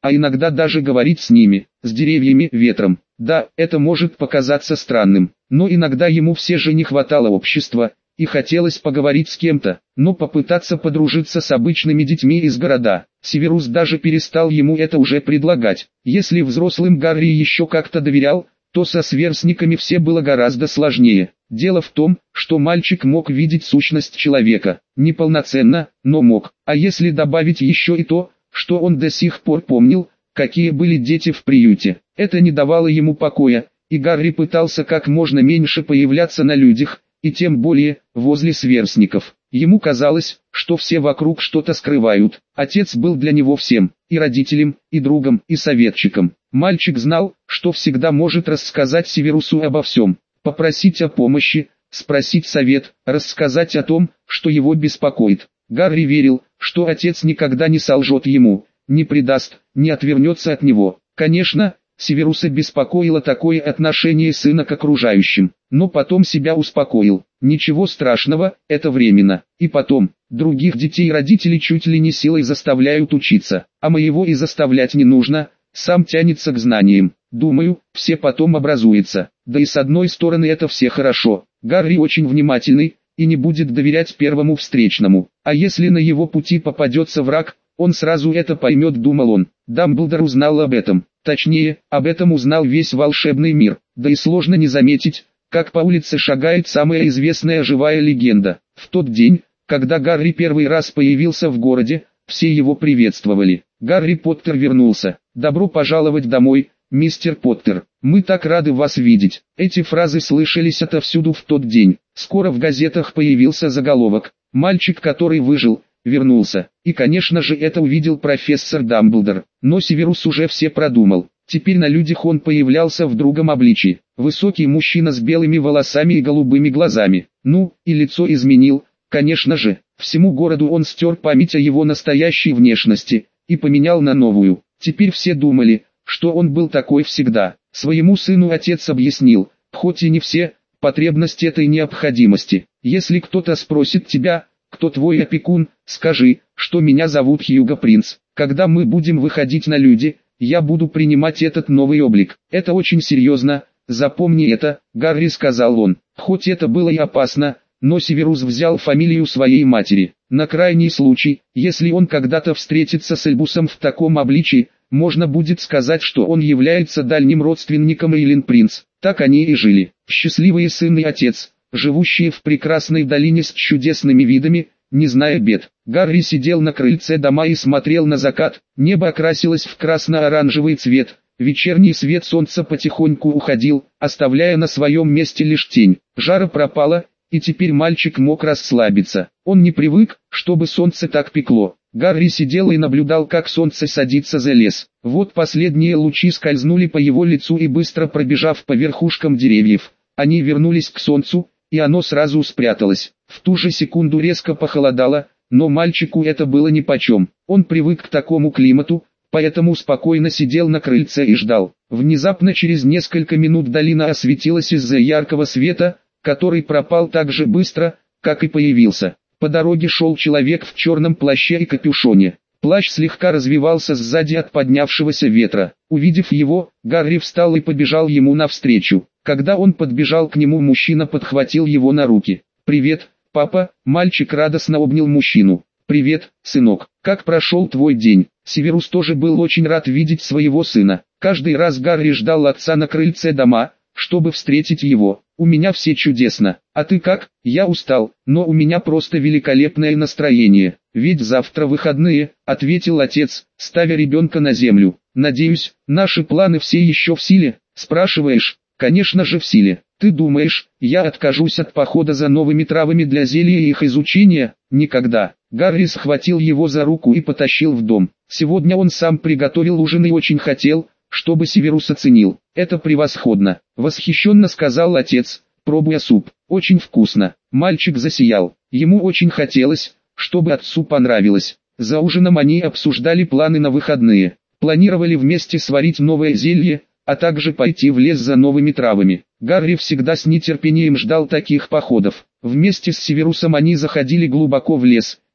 а иногда даже говорить с ними, с деревьями, ветром. Да, это может показаться странным, но иногда ему все же не хватало общества, и хотелось поговорить с кем-то, но попытаться подружиться с обычными детьми из города. Северус даже перестал ему это уже предлагать. Если взрослым Гарри еще как-то доверял, то со сверстниками все было гораздо сложнее. Дело в том, что мальчик мог видеть сущность человека, неполноценно, но мог. А если добавить еще и то, что он до сих пор помнил, какие были дети в приюте, это не давало ему покоя, и Гарри пытался как можно меньше появляться на людях, и тем более, возле сверстников. Ему казалось, что все вокруг что-то скрывают. Отец был для него всем, и родителем, и другом, и советчиком. Мальчик знал, что всегда может рассказать Северусу обо всем, попросить о помощи, спросить совет, рассказать о том, что его беспокоит. Гарри верил, что отец никогда не солжет ему, не предаст, не отвернется от него. Конечно, Северуса беспокоило такое отношение сына к окружающим, но потом себя успокоил. Ничего страшного, это временно. И потом, других детей родители чуть ли не силой заставляют учиться, а моего и заставлять не нужно, сам тянется к знаниям. Думаю, все потом образуются. Да и с одной стороны это все хорошо. Гарри очень внимательный, и не будет доверять первому встречному. А если на его пути попадется враг, он сразу это поймет, думал он. Дамблдор узнал об этом. Точнее, об этом узнал весь волшебный мир. Да и сложно не заметить, как по улице шагает самая известная живая легенда. В тот день, когда Гарри первый раз появился в городе, все его приветствовали. Гарри Поттер вернулся. «Добро пожаловать домой, мистер Поттер. Мы так рады вас видеть». Эти фразы слышались отовсюду в тот день. Скоро в газетах появился заголовок: «Мальчик, который выжил, вернулся». И конечно же это увидел профессор Дамблдор. Но Северус уже все продумал. Теперь на людях он появлялся в другом обличии. Высокий мужчина с белыми волосами и голубыми глазами. Ну, и лицо изменил, конечно же. Всему городу он стер память о его настоящей внешности и поменял на новую. Теперь все думали, что он был такой всегда. Своему сыну отец объяснил, хоть и не все, потребность этой необходимости. Если кто-то спросит тебя, кто твой опекун, скажи, что меня зовут Хьюго Принц. Когда мы будем выходить на люди, я буду принимать этот новый облик. Это очень серьезно, запомни это, Гарри, сказал он. Хоть это было и опасно, но Северус взял фамилию своей матери. На крайний случай, если он когда-то встретится с Альбусом в таком обличии, можно будет сказать, что он является дальним родственником Эйлин Принц. Так они и жили. Счастливые сын и отец, живущие в прекрасной долине с чудесными видами, не зная бед. Гарри сидел на крыльце дома и смотрел на закат. Небо окрасилось в красно-оранжевый цвет. Вечерний свет солнца потихоньку уходил, оставляя на своем месте лишь тень. Жара пропала, и теперь мальчик мог расслабиться. Он не привык, чтобы солнце так пекло. Гарри сидел и наблюдал, как солнце садится за лес. Вот последние лучи скользнули по его лицу и быстро пробежав по верхушкам деревьев, они вернулись к солнцу, и оно сразу спряталось. В ту же секунду резко похолодало, но мальчику это было нипочем. Он привык к такому климату, поэтому спокойно сидел на крыльце и ждал. Внезапно через несколько минут долина осветилась из-за яркого света, который пропал так же быстро, как и появился. По дороге шел человек в черном плаще и капюшоне. Плащ слегка развивался сзади от поднявшегося ветра. Увидев его, Гарри встал и побежал ему навстречу. Когда он подбежал к нему, мужчина подхватил его на руки. «Привет, папа!» Мальчик радостно обнял мужчину. «Привет, сынок! Как прошел твой день?» Северус тоже был очень рад видеть своего сына. Каждый раз Гарри ждал отца на крыльце дома, чтобы встретить его. «У меня все чудесно. А ты как?» «Я устал, но у меня просто великолепное настроение. Ведь завтра выходные», — ответил отец, ставя ребенка на землю. «Надеюсь, наши планы все еще в силе?» «Спрашиваешь?» «Конечно же в силе. Ты думаешь, я откажусь от похода за новыми травами для зелья и их изучения?» «Никогда». Гарри схватил его за руку и потащил в дом. Сегодня он сам приготовил ужин и очень хотел, чтобы Северус оценил. «Это превосходно», — восхищенно сказал отец, пробуя суп. «Очень вкусно». Мальчик засиял. Ему очень хотелось, чтобы отцу понравилось. За ужином они обсуждали планы на выходные. Планировали вместе сварить новое зелье, а также пойти в лес за новыми травами. Гарри всегда с нетерпением ждал таких походов. Вместе с Северусом они заходили глубоко в лес,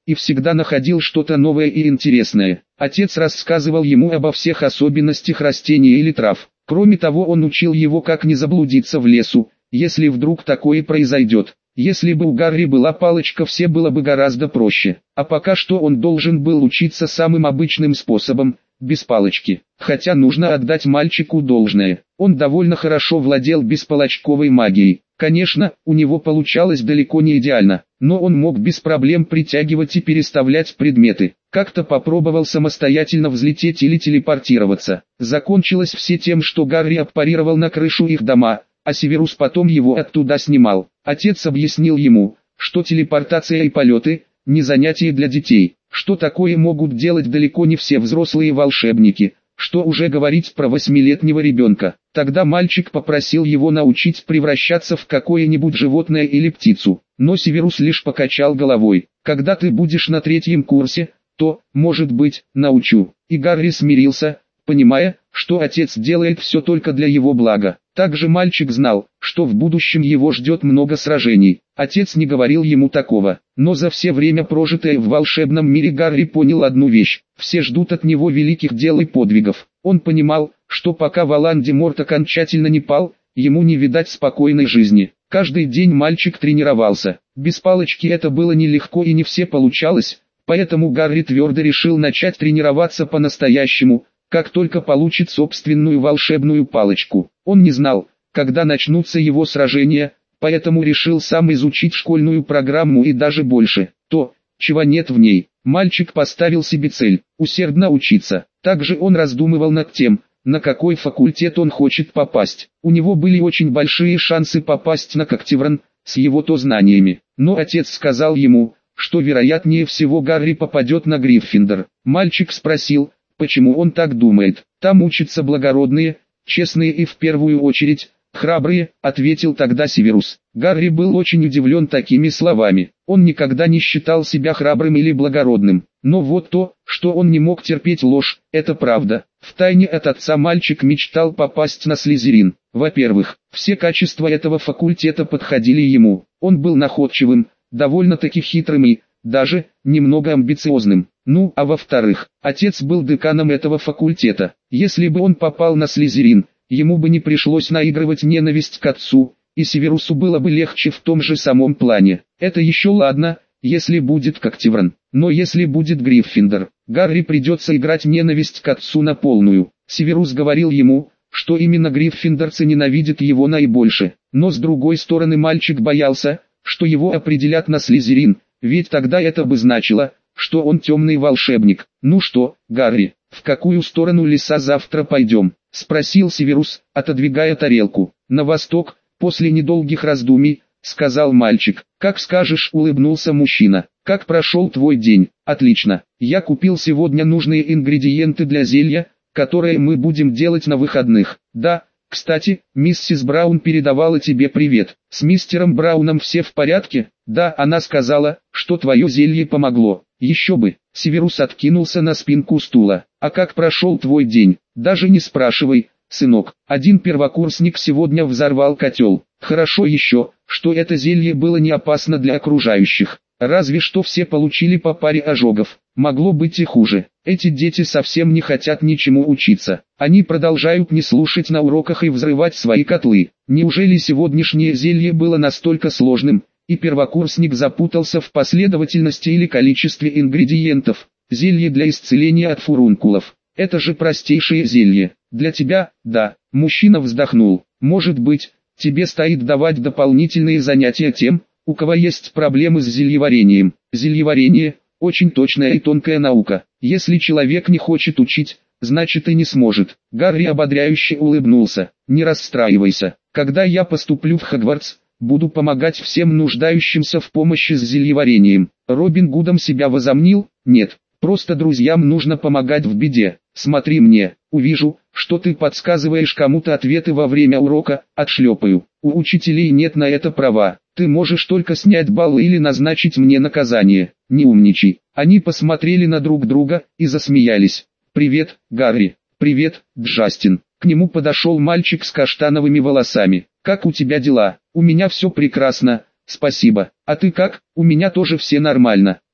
и всегда находил что-то новое и интересное. Отец рассказывал ему обо всех особенностях растений или трав. Кроме того, он учил его, как не заблудиться в лесу, если вдруг такое произойдет. Если бы у Гарри была палочка, все было бы гораздо проще. А пока что он должен был учиться самым обычным способом, без палочки. Хотя нужно отдать мальчику должное. Он довольно хорошо владел беспалочковой магией. Конечно, у него получалось далеко не идеально, но он мог без проблем притягивать и переставлять предметы. Как-то попробовал самостоятельно взлететь или телепортироваться. Закончилось все тем, что Гарри аппарировал на крышу их дома, а Северус потом его оттуда снимал. Отец объяснил ему, что телепортация и полеты – не занятие для детей, что такое могут делать далеко не все взрослые волшебники, что уже говорить про 8-летнего ребенка. Тогда мальчик попросил его научить превращаться в какое-нибудь животное или птицу, но Северус лишь покачал головой. «Когда ты будешь на 3-м курсе, то, может быть, научу». И Гарри смирился, понимая, что отец делает все только для его блага. Также мальчик знал, что в будущем его ждет много сражений. Отец не говорил ему такого, но за все время, прожитое в волшебном мире, Гарри понял одну вещь: все ждут от него великих дел и подвигов. Он понимал, что пока Волан-де-Морт окончательно не пал, ему не видать спокойной жизни. Каждый день мальчик тренировался. Без палочки это было нелегко и не все получалось, поэтому Гарри твердо решил начать тренироваться по-настоящему, как только получит собственную волшебную палочку. Он не знал, когда начнутся его сражения, поэтому решил сам изучить школьную программу и даже больше, то, чего нет в ней. Мальчик поставил себе цель – усердно учиться. Также он раздумывал над тем, на какой факультет он хочет попасть. У него были очень большие шансы попасть на Когтевран, с его-то знаниями. Но отец сказал ему, что вероятнее всего Гарри попадет на Гриффиндор. Мальчик спросил, почему он так думает. «Там учатся благородные, честные и в первую очередь, храбрые», — ответил тогда Северус. Гарри был очень удивлен такими словами. Он никогда не считал себя храбрым или благородным. Но вот то, что он не мог терпеть ложь, это правда. Втайне от отца мальчик мечтал попасть на Слизерин. Во-первых, все качества этого факультета подходили ему. Он был находчивым, довольно-таки хитрым и, даже, немного амбициозным. Ну, а во-вторых, отец был деканом этого факультета. Если бы он попал на Слизерин, ему бы не пришлось наигрывать ненависть к отцу, и Северусу было бы легче в том же самом плане. Это еще ладно, если будет Когтевран. Но если будет Гриффиндор, Гарри придется играть ненависть к отцу на полную. Северус говорил ему, что именно гриффиндорцы ненавидят его наибольше. Но с другой стороны, мальчик боялся, что его определят на Слизерин, ведь тогда это бы значило, что он темный волшебник. «Ну что, Гарри, в какую сторону леса завтра пойдем?» — спросил Северус, отодвигая тарелку. «На восток», — после недолгих раздумий, сказал мальчик. «Как скажешь», — улыбнулся мужчина. «Как прошел твой день?» «Отлично. Я купил сегодня нужные ингредиенты для зелья, которое мы будем делать на выходных. Да, кстати, миссис Браун передавала тебе привет. С мистером Брауном все в порядке?» «Да, она сказала, что твое зелье помогло». «Еще бы». Северус откинулся на спинку стула. «А как прошел твой день?» «Даже не спрашивай, сынок. Один первокурсник сегодня взорвал котел. Хорошо еще, что это зелье было не опасно для окружающих. Разве что все получили по паре ожогов. Могло быть и хуже. Эти дети совсем не хотят ничему учиться. Они продолжают не слушать на уроках и взрывать свои котлы. Неужели сегодняшнее зелье было настолько сложным?» И первокурсник запутался в последовательности или количестве ингредиентов. «Зелье для исцеления от фурункулов. Это же простейшее зелье. Для тебя, да». Мужчина вздохнул. «Может быть, тебе стоит давать дополнительные занятия тем, у кого есть проблемы с зельеварением». Зельеварение – очень точная и тонкая наука. Если человек не хочет учить, значит и не сможет. Гарри ободряюще улыбнулся. «Не расстраивайся. Когда я поступлю в Хогвартс, буду помогать всем нуждающимся в помощи с зельеварением». Робин Гудом себя возомнил? Нет, просто друзьям нужно помогать в беде. «Смотри мне, увижу, что ты подсказываешь кому-то ответы во время урока, отшлепаю. У учителей нет на это права. Ты можешь только снять баллы или назначить мне наказание. Не умничай». Они посмотрели на друг друга и засмеялись. «Привет, Гарри». «Привет, Джастин». К нему подошел мальчик с каштановыми волосами. «Как у тебя дела?» «У меня все прекрасно, спасибо. А ты как?» «У меня тоже все нормально».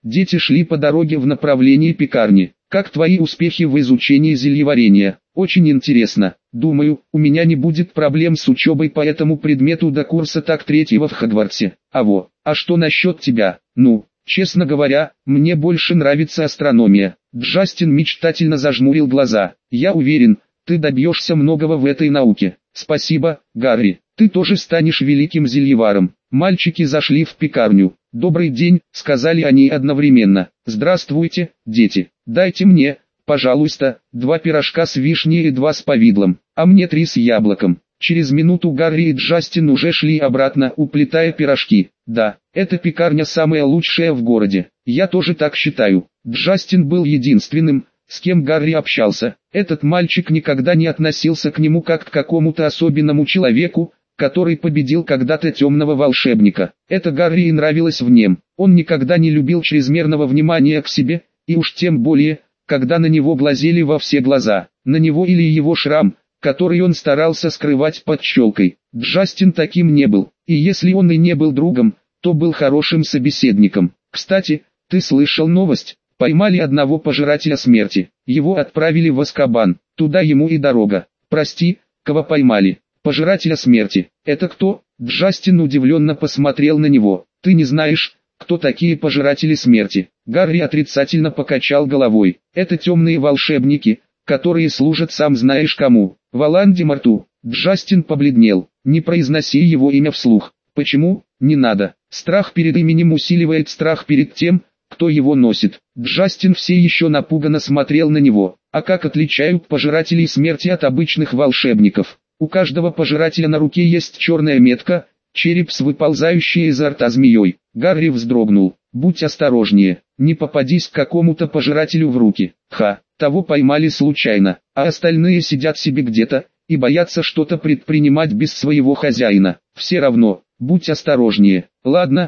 Дети шли по дороге в направлении пекарни. Как твои успехи в изучении зельеварения? Очень интересно. Думаю, у меня не будет проблем с учебой по этому предмету до курса так третьего в Хогвартсе. А что насчет тебя? Ну, честно говоря, мне больше нравится астрономия. Джастин мечтательно зажмурил глаза. Я уверен, ты добьешься многого в этой науке. Спасибо, Гарри. Ты тоже станешь великим зельеваром. Мальчики зашли в пекарню. «Добрый день», — сказали они одновременно. «Здравствуйте, дети. Дайте мне, пожалуйста, 2 пирожка с вишней и 2 с повидлом, а мне 3 с яблоком». Через минуту Гарри и Джастин уже шли обратно, уплетая пирожки. «Да, эта пекарня самая лучшая в городе. Я тоже так считаю». Джастин был единственным, с кем Гарри общался. Этот мальчик никогда не относился к нему как к какому-то особенному человеку, который победил когда-то темного волшебника. Это Гарри и нравилось в нем. Он никогда не любил чрезмерного внимания к себе, и уж тем более, когда на него глазели во все глаза. На него или его шрам, который он старался скрывать под щелкой. Джастин таким не был, и если он и не был другом, то был хорошим собеседником. «Кстати, ты слышал новость? Поймали одного пожирателя смерти. Его отправили в Азкабан. Туда ему и дорога». «Прости, кого поймали?» «Пожирателя смерти. Это кто?» Джастин удивленно посмотрел на него. «Ты не знаешь, кто такие пожиратели смерти?» Гарри отрицательно покачал головой. «Это темные волшебники, которые служат сам знаешь кому. Волан-де-Морту». Джастин побледнел. «Не произноси его имя вслух». «Почему? Не надо. Страх перед именем усиливает страх перед тем, кто его носит». Джастин все еще напуганно смотрел на него. «А как отличают пожирателей смерти от обычных волшебников?» «У каждого пожирателя на руке есть черная метка, череп с выползающей изо рта змеей». Гарри вздрогнул. «Будь осторожнее, не попадись к какому-то пожирателю в руки». Того поймали случайно, а остальные сидят себе где-то и боятся что-то предпринимать без своего хозяина. Все равно, будь осторожнее». «Ладно,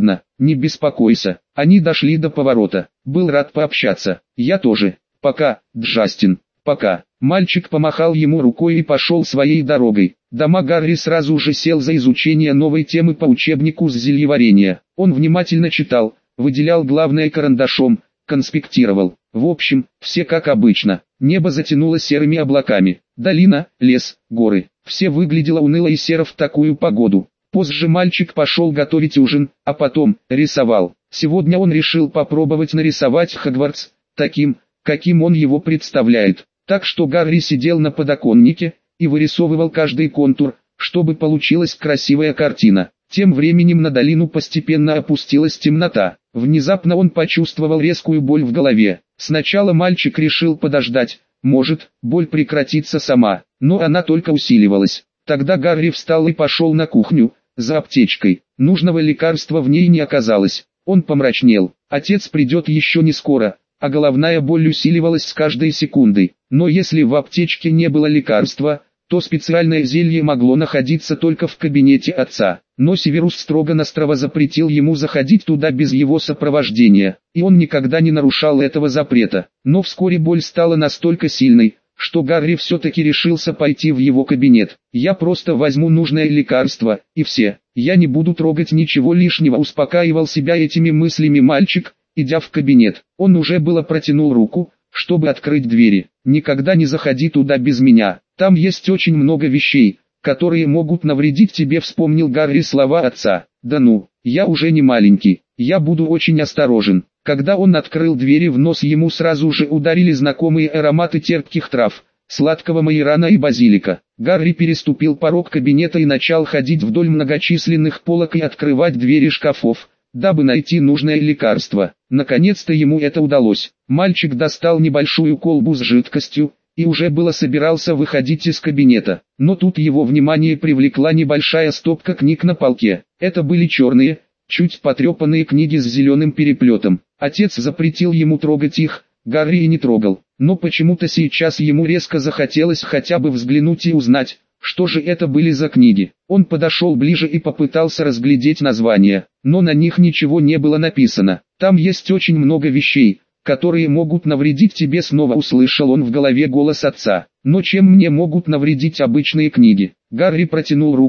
не беспокойся». Они дошли до поворота. «Был рад пообщаться». «Я тоже. Пока, Джастин». «Пока». Мальчик помахал ему рукой и пошел своей дорогой. Дома Гарри сразу же сел за изучение новой темы по учебнику с зельеварения. Он внимательно читал, выделял главное карандашом, конспектировал. В общем, все как обычно. Небо затянуло серыми облаками. Долина, лес, горы. Все выглядело уныло и серо в такую погоду. Позже мальчик пошел готовить ужин, а потом рисовал. Сегодня он решил попробовать нарисовать Хогвартс таким, каким он его представляет. Так что Гарри сидел на подоконнике и вырисовывал каждый контур, чтобы получилась красивая картина. Тем временем на долину постепенно опустилась темнота. Внезапно он почувствовал резкую боль в голове. Сначала мальчик решил подождать, может, боль прекратится сама, но она только усиливалась. Тогда Гарри встал и пошел на кухню, за аптечкой. Нужного лекарства в ней не оказалось. Он помрачнел. Отец придет еще не скоро, а головная боль усиливалась с каждой секундой. Но если в аптечке не было лекарства, то специальное зелье могло находиться только в кабинете отца. Но Северус строго-настрого запретил ему заходить туда без его сопровождения, и он никогда не нарушал этого запрета. Но вскоре боль стала настолько сильной, что Гарри все-таки решился пойти в его кабинет. «Я просто возьму нужное лекарство, и все. Я не буду трогать ничего лишнего», успокаивал себя этими мыслями мальчик, идя в кабинет. Он уже было протянул руку, чтобы открыть двери. «Никогда не заходи туда без меня. Там есть очень много вещей, которые могут навредить тебе», вспомнил Гарри слова отца. «Да ну, я уже не маленький, я буду очень осторожен». Когда он открыл двери, в нос ему сразу же ударили знакомые ароматы терпких трав, сладкого майорана и базилика. Гарри переступил порог кабинета и начал ходить вдоль многочисленных полок и открывать двери шкафов, дабы найти нужное лекарство. Наконец-то ему это удалось. Мальчик достал небольшую колбу с жидкостью и уже было собирался выходить из кабинета. Но тут его внимание привлекла небольшая стопка книг на полке. Это были черные, чуть потрепанные книги с зеленым переплетом. Отец запретил ему трогать их, Гарри и не трогал. Но почему-то сейчас ему резко захотелось хотя бы взглянуть и узнать, что же это были за книги. Он подошел ближе и попытался разглядеть названия, но на них ничего не было написано. «Там есть очень много вещей, которые могут навредить тебе», снова услышал он в голове голос отца. «Но чем мне могут навредить обычные книги?» Гарри протянул руку,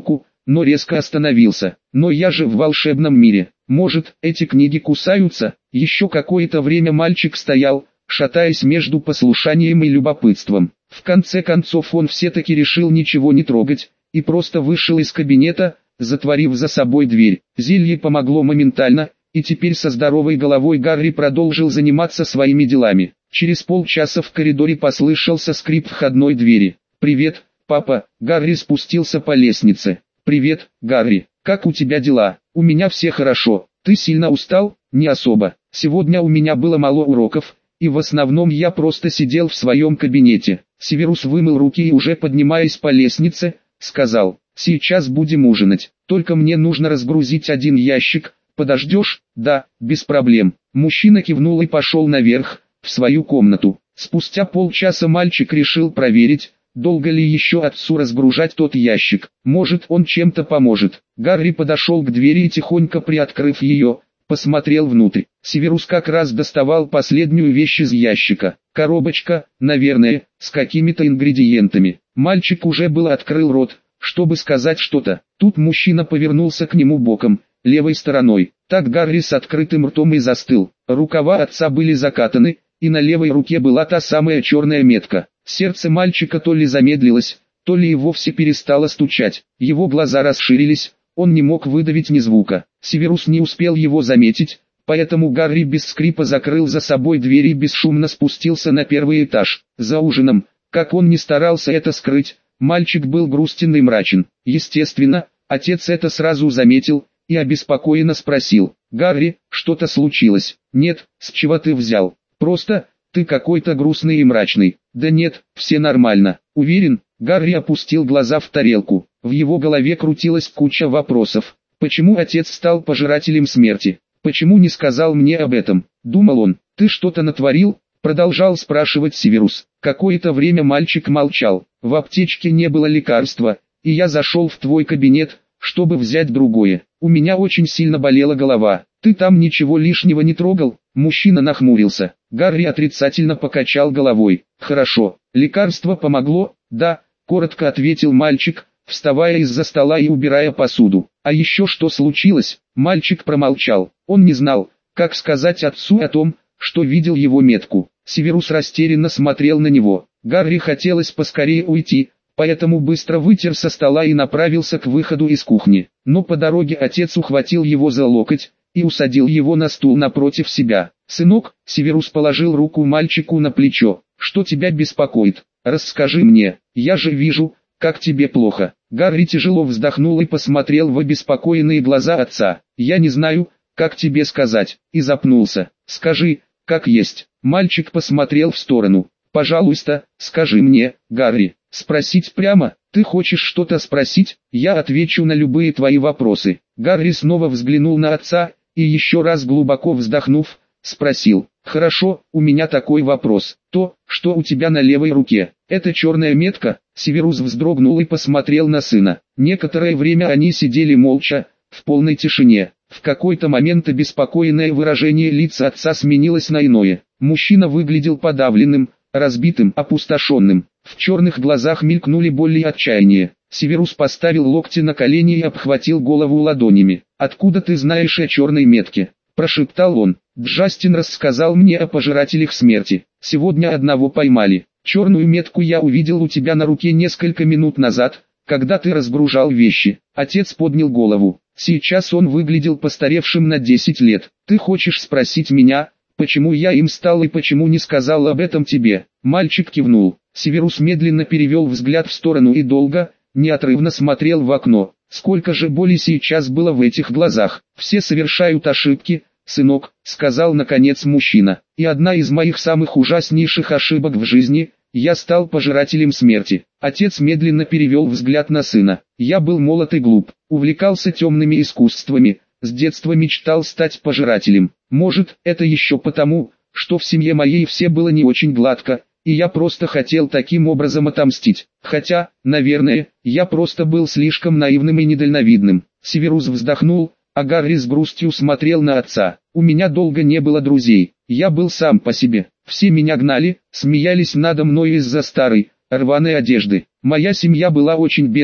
но резко остановился. Но я же в волшебном мире. Может, эти книги кусаются? Еще какое-то время мальчик стоял, шатаясь между послушанием и любопытством. В конце концов он все-таки решил ничего не трогать, и просто вышел из кабинета, затворив за собой дверь. Зелье помогло моментально, и теперь со здоровой головой Гарри продолжил заниматься своими делами. Через полчаса в коридоре послышался скрип входной двери. «Привет, папа», Гарри спустился по лестнице. «Привет, Гарри, как у тебя дела?» «У меня все хорошо. Ты сильно устал?» «Не особо. Сегодня у меня было мало уроков, и в основном я просто сидел в своем кабинете». Северус вымыл руки и уже поднимаясь по лестнице, сказал: «Сейчас будем ужинать, только мне нужно разгрузить один ящик, подождешь?» «Да, без проблем». Мужчина кивнул и пошел наверх, в свою комнату. Спустя полчаса мальчик решил проверить, долго ли еще отцу разгружать тот ящик. Может, он чем-то поможет. Гарри подошел к двери и тихонько приоткрыв ее, посмотрел внутрь. Северус как раз доставал последнюю вещь из ящика. Коробочка, наверное, с какими-то ингредиентами. Мальчик уже было открыл рот, чтобы сказать что-то. Тут мужчина повернулся к нему боком, левой стороной. Так Гарри с открытым ртом и застыл. Рукава отца были закатаны, и на левой руке была та самая черная метка. Сердце мальчика то ли замедлилось, то ли и вовсе перестало стучать. Его глаза расширились, он не мог выдавить ни звука. Северус не успел его заметить, поэтому Гарри без скрипа закрыл за собой дверь и бесшумно спустился на первый этаж. За ужином, как он ни старался это скрыть, мальчик был грустен и мрачен. Естественно, отец это сразу заметил и обеспокоенно спросил: «Гарри, что-то случилось?» «Нет, с чего ты взял? Просто, ты какой-то грустный и мрачный». «Да нет, все нормально». «Уверен?» Гарри опустил глаза в тарелку. В его голове крутилась куча вопросов. Почему отец стал пожирателем смерти? Почему не сказал мне об этом? Думал он. «Ты что-то натворил?» Продолжал спрашивать Северус. Какое-то время мальчик молчал. «В аптечке не было лекарства, и я зашел в твой кабинет, чтобы взять другое. У меня очень сильно болела голова. Ты там ничего лишнего не трогал?» Мужчина нахмурился. Гарри отрицательно покачал головой. «Хорошо. Лекарство помогло?» «Да», коротко ответил мальчик, вставая из-за стола и убирая посуду. «А еще что случилось?» Мальчик промолчал. Он не знал, как сказать отцу о том, что видел его метку. Северус растерянно смотрел на него. Гарри хотелось поскорее уйти, поэтому быстро вытер со стола и направился к выходу из кухни. Но по дороге отец ухватил его за локоть и усадил его на стул напротив себя. «Сынок», Северус положил руку мальчику на плечо, «что тебя беспокоит? Расскажи мне, я же вижу, как тебе плохо». Гарри тяжело вздохнул и посмотрел в обеспокоенные глаза отца. «Я не знаю, как тебе сказать», и запнулся. «Скажи, как есть». Мальчик посмотрел в сторону. «Пожалуйста, скажи мне, Гарри». «Спросить прямо? Ты хочешь что-то спросить? Я отвечу на любые твои вопросы». Гарри снова взглянул на отца, и еще раз глубоко вздохнув, спросил: «Хорошо, у меня такой вопрос. То, что у тебя на левой руке, это черная метка?» Северус вздрогнул и посмотрел на сына. Некоторое время они сидели молча, в полной тишине. В какой-то момент обеспокоенное выражение лица отца сменилось на иное. Мужчина выглядел подавленным, разбитым, опустошенным. В черных глазах мелькнули боль и отчаяние. Северус поставил локти на колени и обхватил голову ладонями. «Откуда ты знаешь о черной метке?» – прошептал он. «Джастин рассказал мне о пожирателях смерти. Сегодня одного поймали. Черную метку я увидел у тебя на руке несколько минут назад, когда ты разгружал вещи». Отец поднял голову. Сейчас он выглядел постаревшим на 10 лет. «Ты хочешь спросить меня, почему я им стал и почему не сказал об этом тебе?» Мальчик кивнул. Северус медленно перевел взгляд в сторону и долго, неотрывно смотрел в окно. Сколько же боли сейчас было в этих глазах. «Все совершают ошибки, сынок», — сказал наконец мужчина. «И одна из моих самых ужаснейших ошибок в жизни — я стал пожирателем смерти». Отец медленно перевел взгляд на сына. «Я был молод и глуп, увлекался темными искусствами, с детства мечтал стать пожирателем. Может, это еще потому, что в семье моей все было не очень гладко, и я просто хотел таким образом отомстить. Хотя, наверное, я просто был слишком наивным и недальновидным». Северус вздохнул, а Гарри с грустью смотрел на отца. «У меня долго не было друзей, я был сам по себе. Все меня гнали, смеялись надо мной из-за старой, рваной одежды. Моя семья была очень бедной,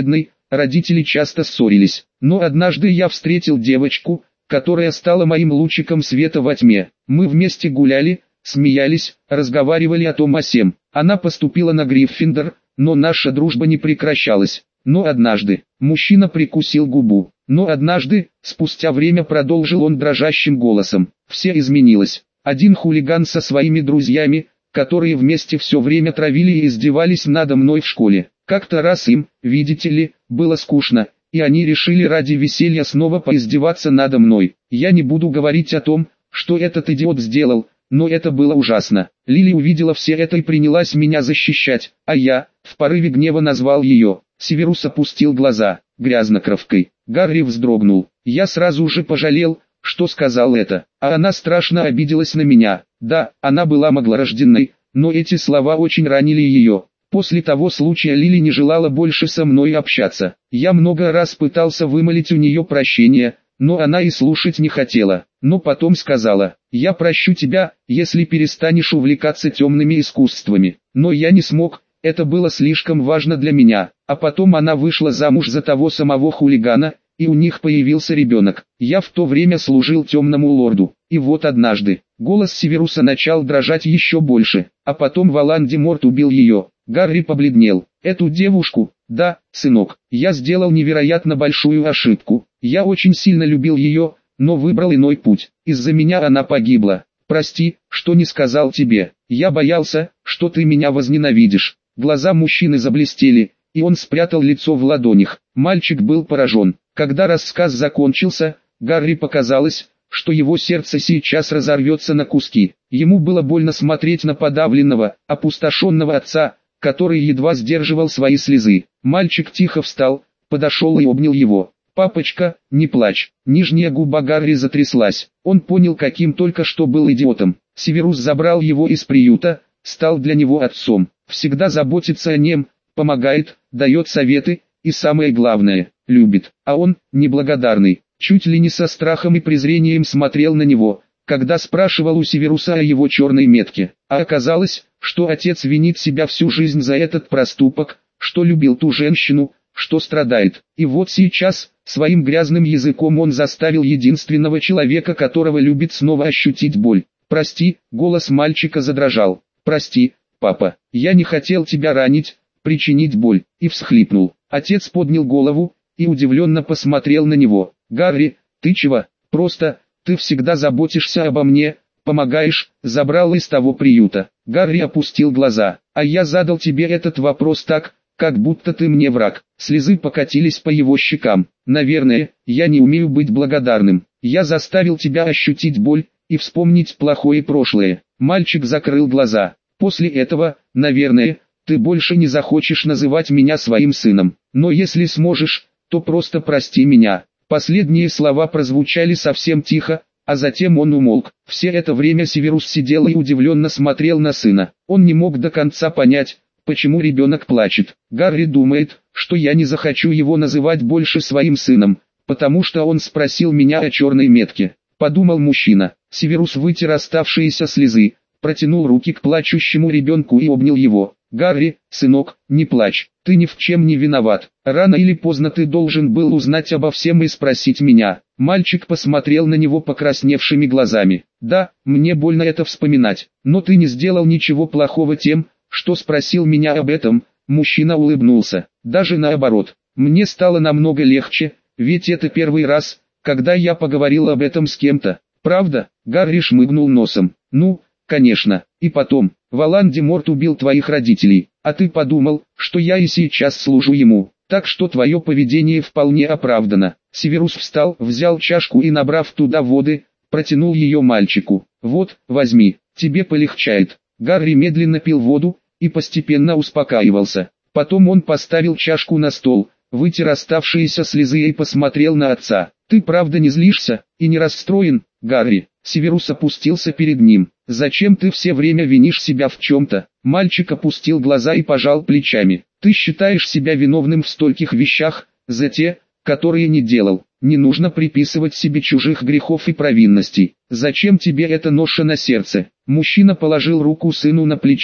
родители часто ссорились. Но однажды я встретил девочку, которая стала моим лучиком света во тьме. Мы вместе гуляли, смеялись, разговаривали о том о сем. Она поступила на Гриффиндор, но наша дружба не прекращалась. Но однажды, мужчина прикусил губу. Но однажды, спустя время продолжил он дрожащим голосом, все изменилось. Один хулиган со своими друзьями, которые вместе все время травили и издевались надо мной в школе. Как-то раз им, видите ли, было скучно, и они решили ради веселья снова поиздеваться надо мной. Я не буду говорить о том, что этот идиот сделал, но это было ужасно. Лили увидела все это и принялась меня защищать, а я, в порыве гнева назвал ее. Северус опустил глаза, грязнокровкой. Гарри вздрогнул. Я сразу же пожалел, что сказал это, а она страшно обиделась на меня. Да, она была маглорожденной, но эти слова очень ранили ее. После того случая Лили не желала больше со мной общаться. Я много раз пытался вымолить у нее прощение, но она и слушать не хотела. Но потом сказала: «Я прощу тебя, если перестанешь увлекаться темными искусствами». Но я не смог, это было слишком важно для меня. А потом она вышла замуж за того самого хулигана, и у них появился ребенок. Я в то время служил темному лорду. И вот однажды, голос Северуса начал дрожать еще больше, а потом Волан-де-Морт убил ее. Гарри побледнел. Эту девушку, да, сынок, я сделал невероятно большую ошибку. Я очень сильно любил ее, но выбрал иной путь. Из-за меня она погибла. Прости, что не сказал тебе. Я боялся, что ты меня возненавидишь. Глаза мужчины заблестели, и он спрятал лицо в ладонях. Мальчик был поражен. Когда рассказ закончился, Гарри показалось, что его сердце сейчас разорвется на куски. Ему было больно смотреть на подавленного, опустошенного отца, который едва сдерживал свои слезы. Мальчик тихо встал, подошел и обнял его. «Папочка, не плачь». Нижняя губа Гарри затряслась. Он понял, каким только что был идиотом. Северус забрал его из приюта, стал для него отцом. Всегда заботится о нем, помогает, дает советы, и самое главное, любит. А он, неблагодарный, чуть ли не со страхом и презрением смотрел на него, когда спрашивал у Северуса о его черной метке. А оказалось, что отец винит себя всю жизнь за этот проступок, что любил ту женщину, что страдает. И вот сейчас, своим грязным языком он заставил единственного человека, которого любит, снова ощутить боль. «Прости», голос мальчика задрожал. «Прости, папа, я не хотел тебя ранить, причинить боль», и всхлипнул. Отец поднял голову и удивленно посмотрел на него. «Гарри, ты чего? Просто, ты всегда заботишься обо мне, помогаешь», забрал из того приюта. Гарри опустил глаза. «А я задал тебе этот вопрос так, как будто ты мне враг». Слезы покатились по его щекам. «Наверное, я не умею быть благодарным. Я заставил тебя ощутить боль и вспомнить плохое прошлое». Мальчик закрыл глаза. «После этого, наверное, ты больше не захочешь называть меня своим сыном. Но если сможешь, то просто прости меня». Последние слова прозвучали совсем тихо, а затем он умолк. Все это время Северус сидел и удивленно смотрел на сына. Он не мог до конца понять, почему ребенок плачет. «Гарри думает, что я не захочу его называть больше своим сыном, потому что он спросил меня о черной метке», — подумал мужчина. Северус вытер оставшиеся слезы, протянул руки к плачущему ребенку и обнял его. «Гарри, сынок, не плачь, ты ни в чем не виноват. Рано или поздно ты должен был узнать обо всем и спросить меня». Мальчик посмотрел на него покрасневшими глазами. «Да, мне больно это вспоминать, но ты не сделал ничего плохого тем, что спросил меня об этом». Мужчина улыбнулся. «Даже наоборот, мне стало намного легче, ведь это первый раз, когда я поговорил об этом с кем-то. Правда?» Гарри шмыгнул носом. «Ну, конечно, и потом, Волан-де-Морт убил твоих родителей, а ты подумал, что я и сейчас служу ему, так что твое поведение вполне оправдано». Северус встал, взял чашку и, набрав туда воды, протянул ее мальчику. «Вот, возьми, тебе полегчает». Гарри медленно пил воду и постепенно успокаивался. Потом он поставил чашку на стол, вытер оставшиеся слезы и посмотрел на отца. «Ты правда не злишься и не расстроен, Гарри?» Северус опустился перед ним. «Зачем ты все время винишь себя в чем-то?» Мальчик опустил глаза и пожал плечами. «Ты считаешь себя виновным в стольких вещах, за те, которые не делал. Не нужно приписывать себе чужих грехов и провинностей. Зачем тебе эта ноша на сердце?» Мужчина положил руку сыну на плечо.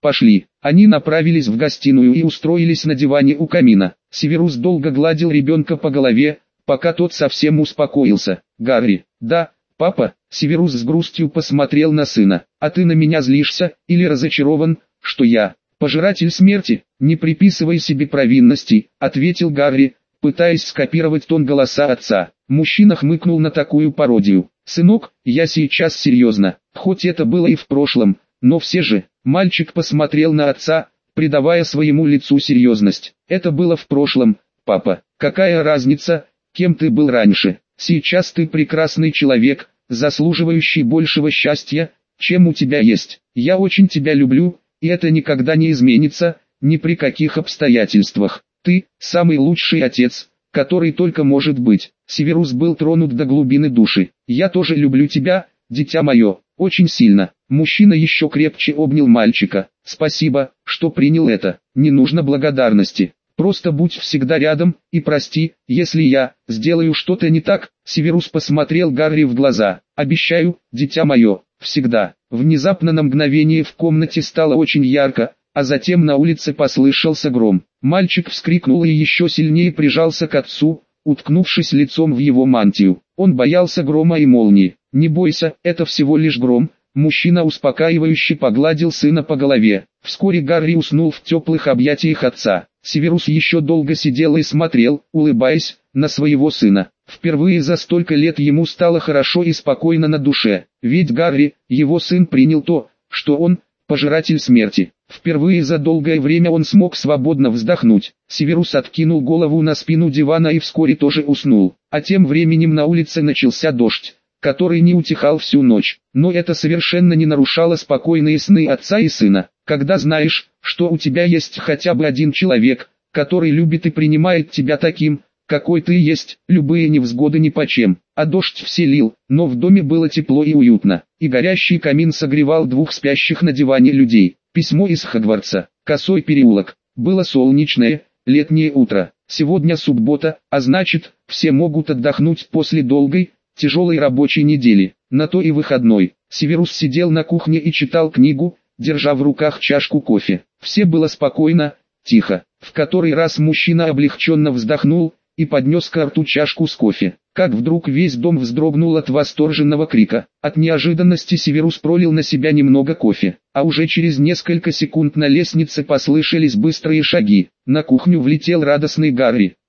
Пошли. Они направились в гостиную и устроились на диване у камина. Северус долго гладил ребенка по голове, пока тот совсем успокоился. «Гарри». «Да, папа». Северус с грустью посмотрел на сына. «А ты на меня злишься, или разочарован, что я пожиратель смерти?» «Не приписывай себе провинностей», — ответил Гарри, пытаясь скопировать тон голоса отца. Мужчина хмыкнул на такую пародию. «Сынок, я сейчас серьезно, хоть это было и в прошлом, но все же...» Мальчик посмотрел на отца, придавая своему лицу серьезность. «Это было в прошлом, папа. Какая разница, кем ты был раньше? Сейчас ты прекрасный человек, заслуживающий большего счастья, чем у тебя есть. Я очень тебя люблю, и это никогда не изменится, ни при каких обстоятельствах. Ты – самый лучший отец, который только может быть». Северус был тронут до глубины души. «Я тоже люблю тебя, дитя мое, очень сильно». Мужчина еще крепче обнял мальчика. «Спасибо, что принял это. Не нужно благодарности. Просто будь всегда рядом, и прости, если я сделаю что-то не так». Северус посмотрел Гарри в глаза. «Обещаю, дитя мое, всегда». Внезапно на мгновение в комнате стало очень ярко, а затем на улице послышался гром. Мальчик вскрикнул и еще сильнее прижался к отцу, уткнувшись лицом в его мантию. Он боялся грома и молнии. «Не бойся, это всего лишь гром». Мужчина успокаивающе погладил сына по голове. Вскоре Гарри уснул в теплых объятиях отца. Северус еще долго сидел и смотрел, улыбаясь, на своего сына. Впервые за столько лет ему стало хорошо и спокойно на душе. Ведь Гарри, его сын, принял то, что он – пожиратель смерти. Впервые за долгое время он смог свободно вздохнуть. Северус откинул голову на спину дивана и вскоре тоже уснул. А тем временем на улице начался дождь, который не утихал всю ночь. Но это совершенно не нарушало спокойные сны отца и сына. Когда знаешь, что у тебя есть хотя бы один человек, который любит и принимает тебя таким, какой ты есть, любые невзгоды нипочем. А дождь все лил, но в доме было тепло и уютно, и горящий камин согревал двух спящих на диване людей. Письмо из Хогвартса. Косой переулок. Было солнечное, летнее утро. Сегодня суббота, а значит, все могут отдохнуть после долгой, тяжелой рабочей недели. На то и выходной. Северус сидел на кухне и читал книгу, держа в руках чашку кофе. Все было спокойно, тихо. В который раз мужчина облегченно вздохнул и поднес к рту чашку с кофе. Как вдруг весь дом вздрогнул от восторженного крика. От неожиданности Северус пролил на себя немного кофе, а уже через несколько секунд на лестнице послышались быстрые шаги. На кухню влетел радостный Гарри.